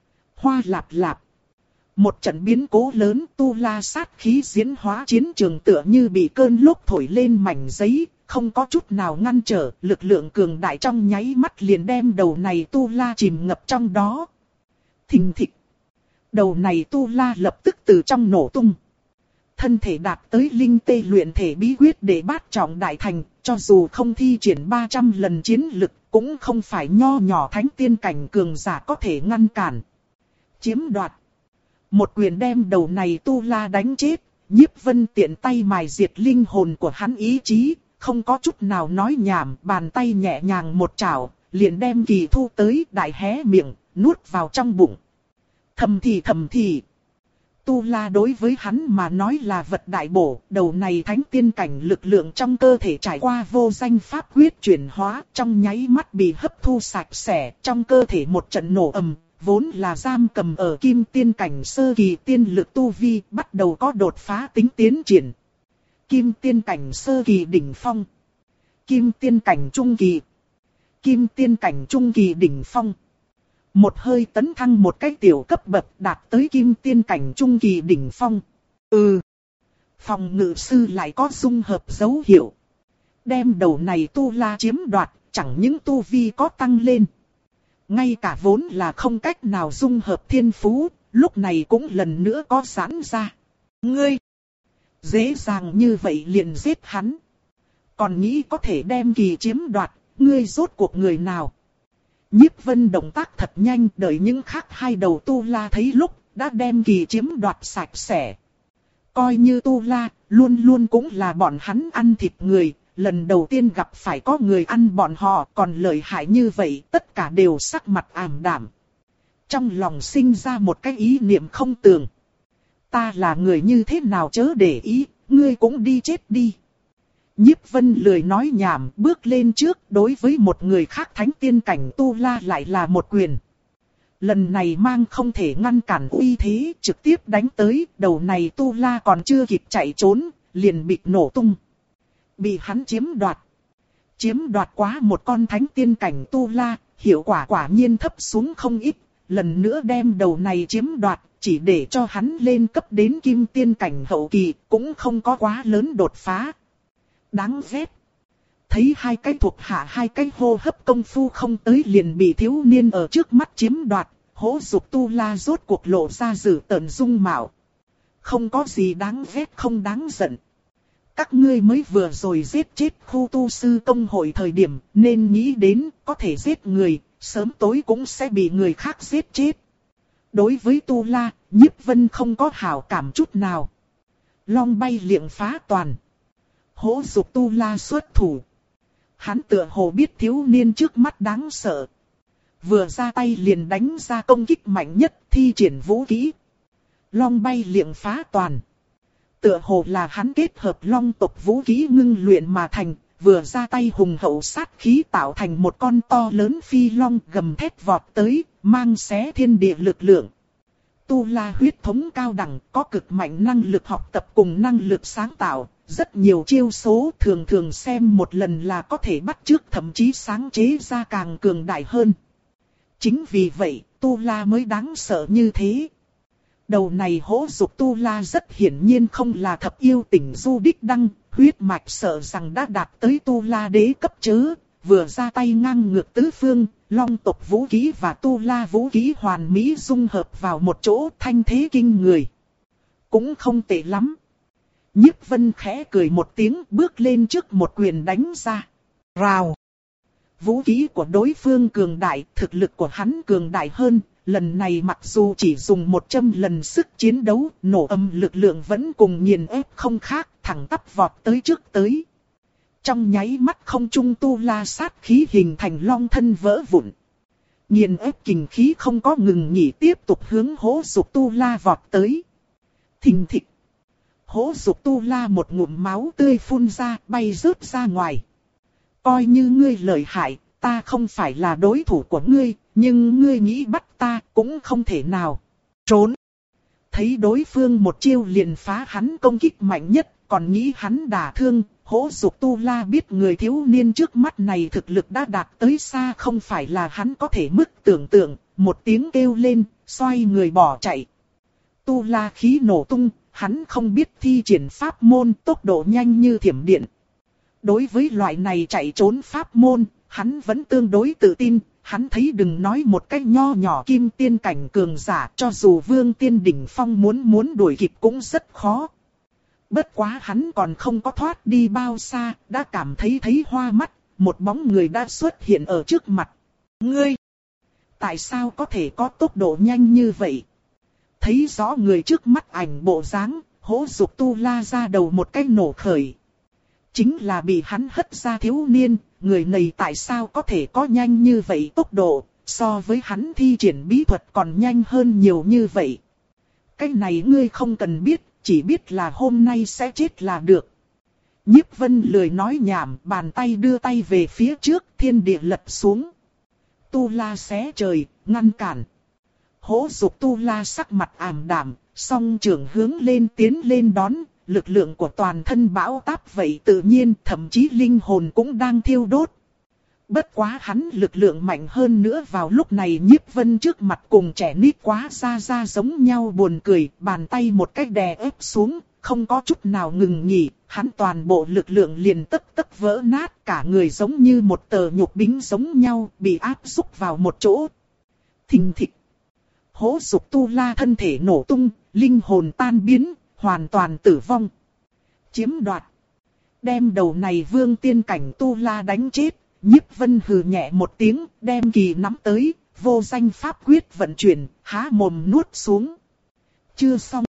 Hoa lạp lạp. Một trận biến cố lớn, tu la sát khí diễn hóa chiến trường tựa như bị cơn lốc thổi lên mảnh giấy, không có chút nào ngăn trở, lực lượng cường đại trong nháy mắt liền đem đầu này tu la chìm ngập trong đó. Thình thịch. Đầu này tu la lập tức từ trong nổ tung. Thân thể đạt tới linh tê luyện thể bí quyết để bát trọng đại thành, cho dù không thi triển ba trăm lần chiến lực, cũng không phải nho nhỏ thánh tiên cảnh cường giả có thể ngăn cản. Chiếm đoạt. Một quyền đem đầu này tu la đánh chết, Nhiếp Vân tiện tay mài diệt linh hồn của hắn ý chí, không có chút nào nói nhảm, bàn tay nhẹ nhàng một chảo, liền đem kỳ thu tới đại hé miệng, nuốt vào trong bụng. Thầm thì thầm thì. Tu la đối với hắn mà nói là vật đại bổ, đầu này thánh tiên cảnh lực lượng trong cơ thể trải qua vô danh pháp quyết chuyển hóa, trong nháy mắt bị hấp thu sạch sẽ, trong cơ thể một trận nổ ầm, vốn là giam cầm ở kim tiên cảnh sơ kỳ tiên lực tu vi, bắt đầu có đột phá tính tiến triển. Kim tiên cảnh sơ kỳ đỉnh phong. Kim tiên cảnh trung kỳ. Kim tiên cảnh trung kỳ đỉnh phong. Một hơi tấn thăng một cái tiểu cấp bậc đạt tới kim tiên cảnh trung kỳ đỉnh phong. Ừ. Phòng ngự sư lại có dung hợp dấu hiệu. Đem đầu này tu la chiếm đoạt, chẳng những tu vi có tăng lên. Ngay cả vốn là không cách nào dung hợp thiên phú, lúc này cũng lần nữa có giãn ra. Ngươi! Dễ dàng như vậy liền giết hắn. Còn nghĩ có thể đem kỳ chiếm đoạt, ngươi rốt cuộc người nào? Nhiếp Vân động tác thật nhanh, đợi những khác hai đầu tu la thấy lúc, đã đem kỳ chiếm đoạt sạch sẽ. Coi như tu la, luôn luôn cũng là bọn hắn ăn thịt người, lần đầu tiên gặp phải có người ăn bọn họ còn lợi hại như vậy, tất cả đều sắc mặt ảm đạm. Trong lòng sinh ra một cái ý niệm không tường. Ta là người như thế nào chớ để ý, ngươi cũng đi chết đi. Nhiếp Vân lười nói nhảm, bước lên trước, đối với một người khác thánh tiên cảnh tu la lại là một quyền. Lần này mang không thể ngăn cản uy thế, trực tiếp đánh tới, đầu này tu la còn chưa kịp chạy trốn, liền bị nổ tung. Bị hắn chiếm đoạt. Chiếm đoạt quá một con thánh tiên cảnh tu la, hiệu quả quả nhiên thấp xuống không ít, lần nữa đem đầu này chiếm đoạt, chỉ để cho hắn lên cấp đến kim tiên cảnh hậu kỳ, cũng không có quá lớn đột phá. Đáng ghét. Thấy hai cái thuộc hạ hai cái hô hấp công phu không tới liền bị thiếu niên ở trước mắt chiếm đoạt, hổ dục tu la rốt cuộc lộ ra dữ tợn dung mạo. Không có gì đáng ghét không đáng giận. Các ngươi mới vừa rồi giết chết khu tu sư công hội thời điểm nên nghĩ đến có thể giết người, sớm tối cũng sẽ bị người khác giết chết. Đối với tu la, Nhiếp Vân không có hảo cảm chút nào. Long bay liệng phá toàn. Hổ dục tu la xuất thủ. Hắn tựa hồ biết thiếu niên trước mắt đáng sợ. Vừa ra tay liền đánh ra công kích mạnh nhất, thi triển vũ kỹ. Long bay liệng phá toàn. Tựa hồ là hắn kết hợp long tộc vũ kỹ ngưng luyện mà thành, vừa ra tay hùng hậu sát khí tạo thành một con to lớn phi long gầm thét vọt tới, mang xé thiên địa lực lượng. Tu la huyết thống cao đẳng, có cực mạnh năng lực học tập cùng năng lực sáng tạo, rất nhiều chiêu số thường thường xem một lần là có thể bắt chước thậm chí sáng chế ra càng cường đại hơn. Chính vì vậy, tu la mới đáng sợ như thế. Đầu này hổ dục tu la rất hiển nhiên không là thập yêu tỉnh du đích đăng, huyết mạch sợ rằng đã đạt tới tu la đế cấp chớ, vừa ra tay ngang ngược tứ phương, long tộc vũ khí và tu la vũ khí hoàn mỹ dung hợp vào một chỗ thanh thế kinh người. Cũng không tệ lắm. Nhiếp Vân khẽ cười một tiếng bước lên trước một quyền đánh ra. Rào. Vũ khí của đối phương cường đại, thực lực của hắn cường đại hơn. Lần này mặc dù chỉ dùng một trăm lần sức chiến đấu, nổ âm lực lượng vẫn cùng nghiền ép không khác, thẳng tắp vọt tới trước tới. Trong nháy mắt không trung tu la sát khí hình thành long thân vỡ vụn. Nghiền ép kình khí không có ngừng nghỉ tiếp tục hướng hổ dục tu la vọt tới. Thình thịch. Hổ dục tu la một ngụm máu tươi phun ra, bay rớt ra ngoài. Coi như ngươi lợi hại, ta không phải là đối thủ của ngươi, nhưng ngươi nghĩ bắt ta cũng không thể nào. Trốn. Thấy đối phương một chiêu liền phá hắn công kích mạnh nhất, còn nghĩ hắn đả thương, hổ dục tu la biết người thiếu niên trước mắt này thực lực đã đạt tới xa không phải là hắn có thể mức tưởng tượng, một tiếng kêu lên, xoay người bỏ chạy. Tu la khí nổ tung, hắn không biết thi triển pháp môn tốc độ nhanh như thiểm điện. Đối với loại này chạy trốn pháp môn, hắn vẫn tương đối tự tin, hắn thấy đừng nói một cái nho nhỏ kim tiên cảnh cường giả, cho dù vương tiên đỉnh phong muốn muốn đuổi kịp cũng rất khó. Bất quá hắn còn không có thoát đi bao xa, đã cảm thấy thấy hoa mắt, một bóng người đã xuất hiện ở trước mặt. Ngươi! Tại sao có thể có tốc độ nhanh như vậy? Thấy rõ người trước mắt ảnh bộ dáng, hổ dục tu la ra đầu một cái nổ khởi. Chính là bị hắn hất ra thiếu niên, người này tại sao có thể có nhanh như vậy tốc độ, so với hắn thi triển bí thuật còn nhanh hơn nhiều như vậy. Cái này ngươi không cần biết, chỉ biết là hôm nay sẽ chết là được. Nhiếp Vân lười nói nhảm, bàn tay đưa tay về phía trước, thiên địa lật xuống. Tu la xé trời, ngăn cản. Hổ dục tu la sắc mặt ảm đạm, song trưởng hướng lên tiến lên đón, lực lượng của toàn thân bão táp vậy tự nhiên, thậm chí linh hồn cũng đang thiêu đốt. Bất quá hắn lực lượng mạnh hơn nữa vào lúc này Nhiếp Vân trước mặt cùng trẻ nít quá ra ra giống nhau buồn cười, bàn tay một cách đè ép xuống, không có chút nào ngừng nghỉ, hắn toàn bộ lực lượng liền tức tức vỡ nát, cả người giống như một tờ nhục bính giống nhau, bị áp xúc vào một chỗ. Thình thịch. Hố Dục Tu La thân thể nổ tung, linh hồn tan biến, hoàn toàn tử vong. Chiếm đoạt. Đem đầu này vương tiên cảnh Tu La đánh chết, Nhiếp Vân hừ nhẹ một tiếng, đem kỳ nắm tới, vô danh pháp quyết vận chuyển, há mồm nuốt xuống. Chưa xong.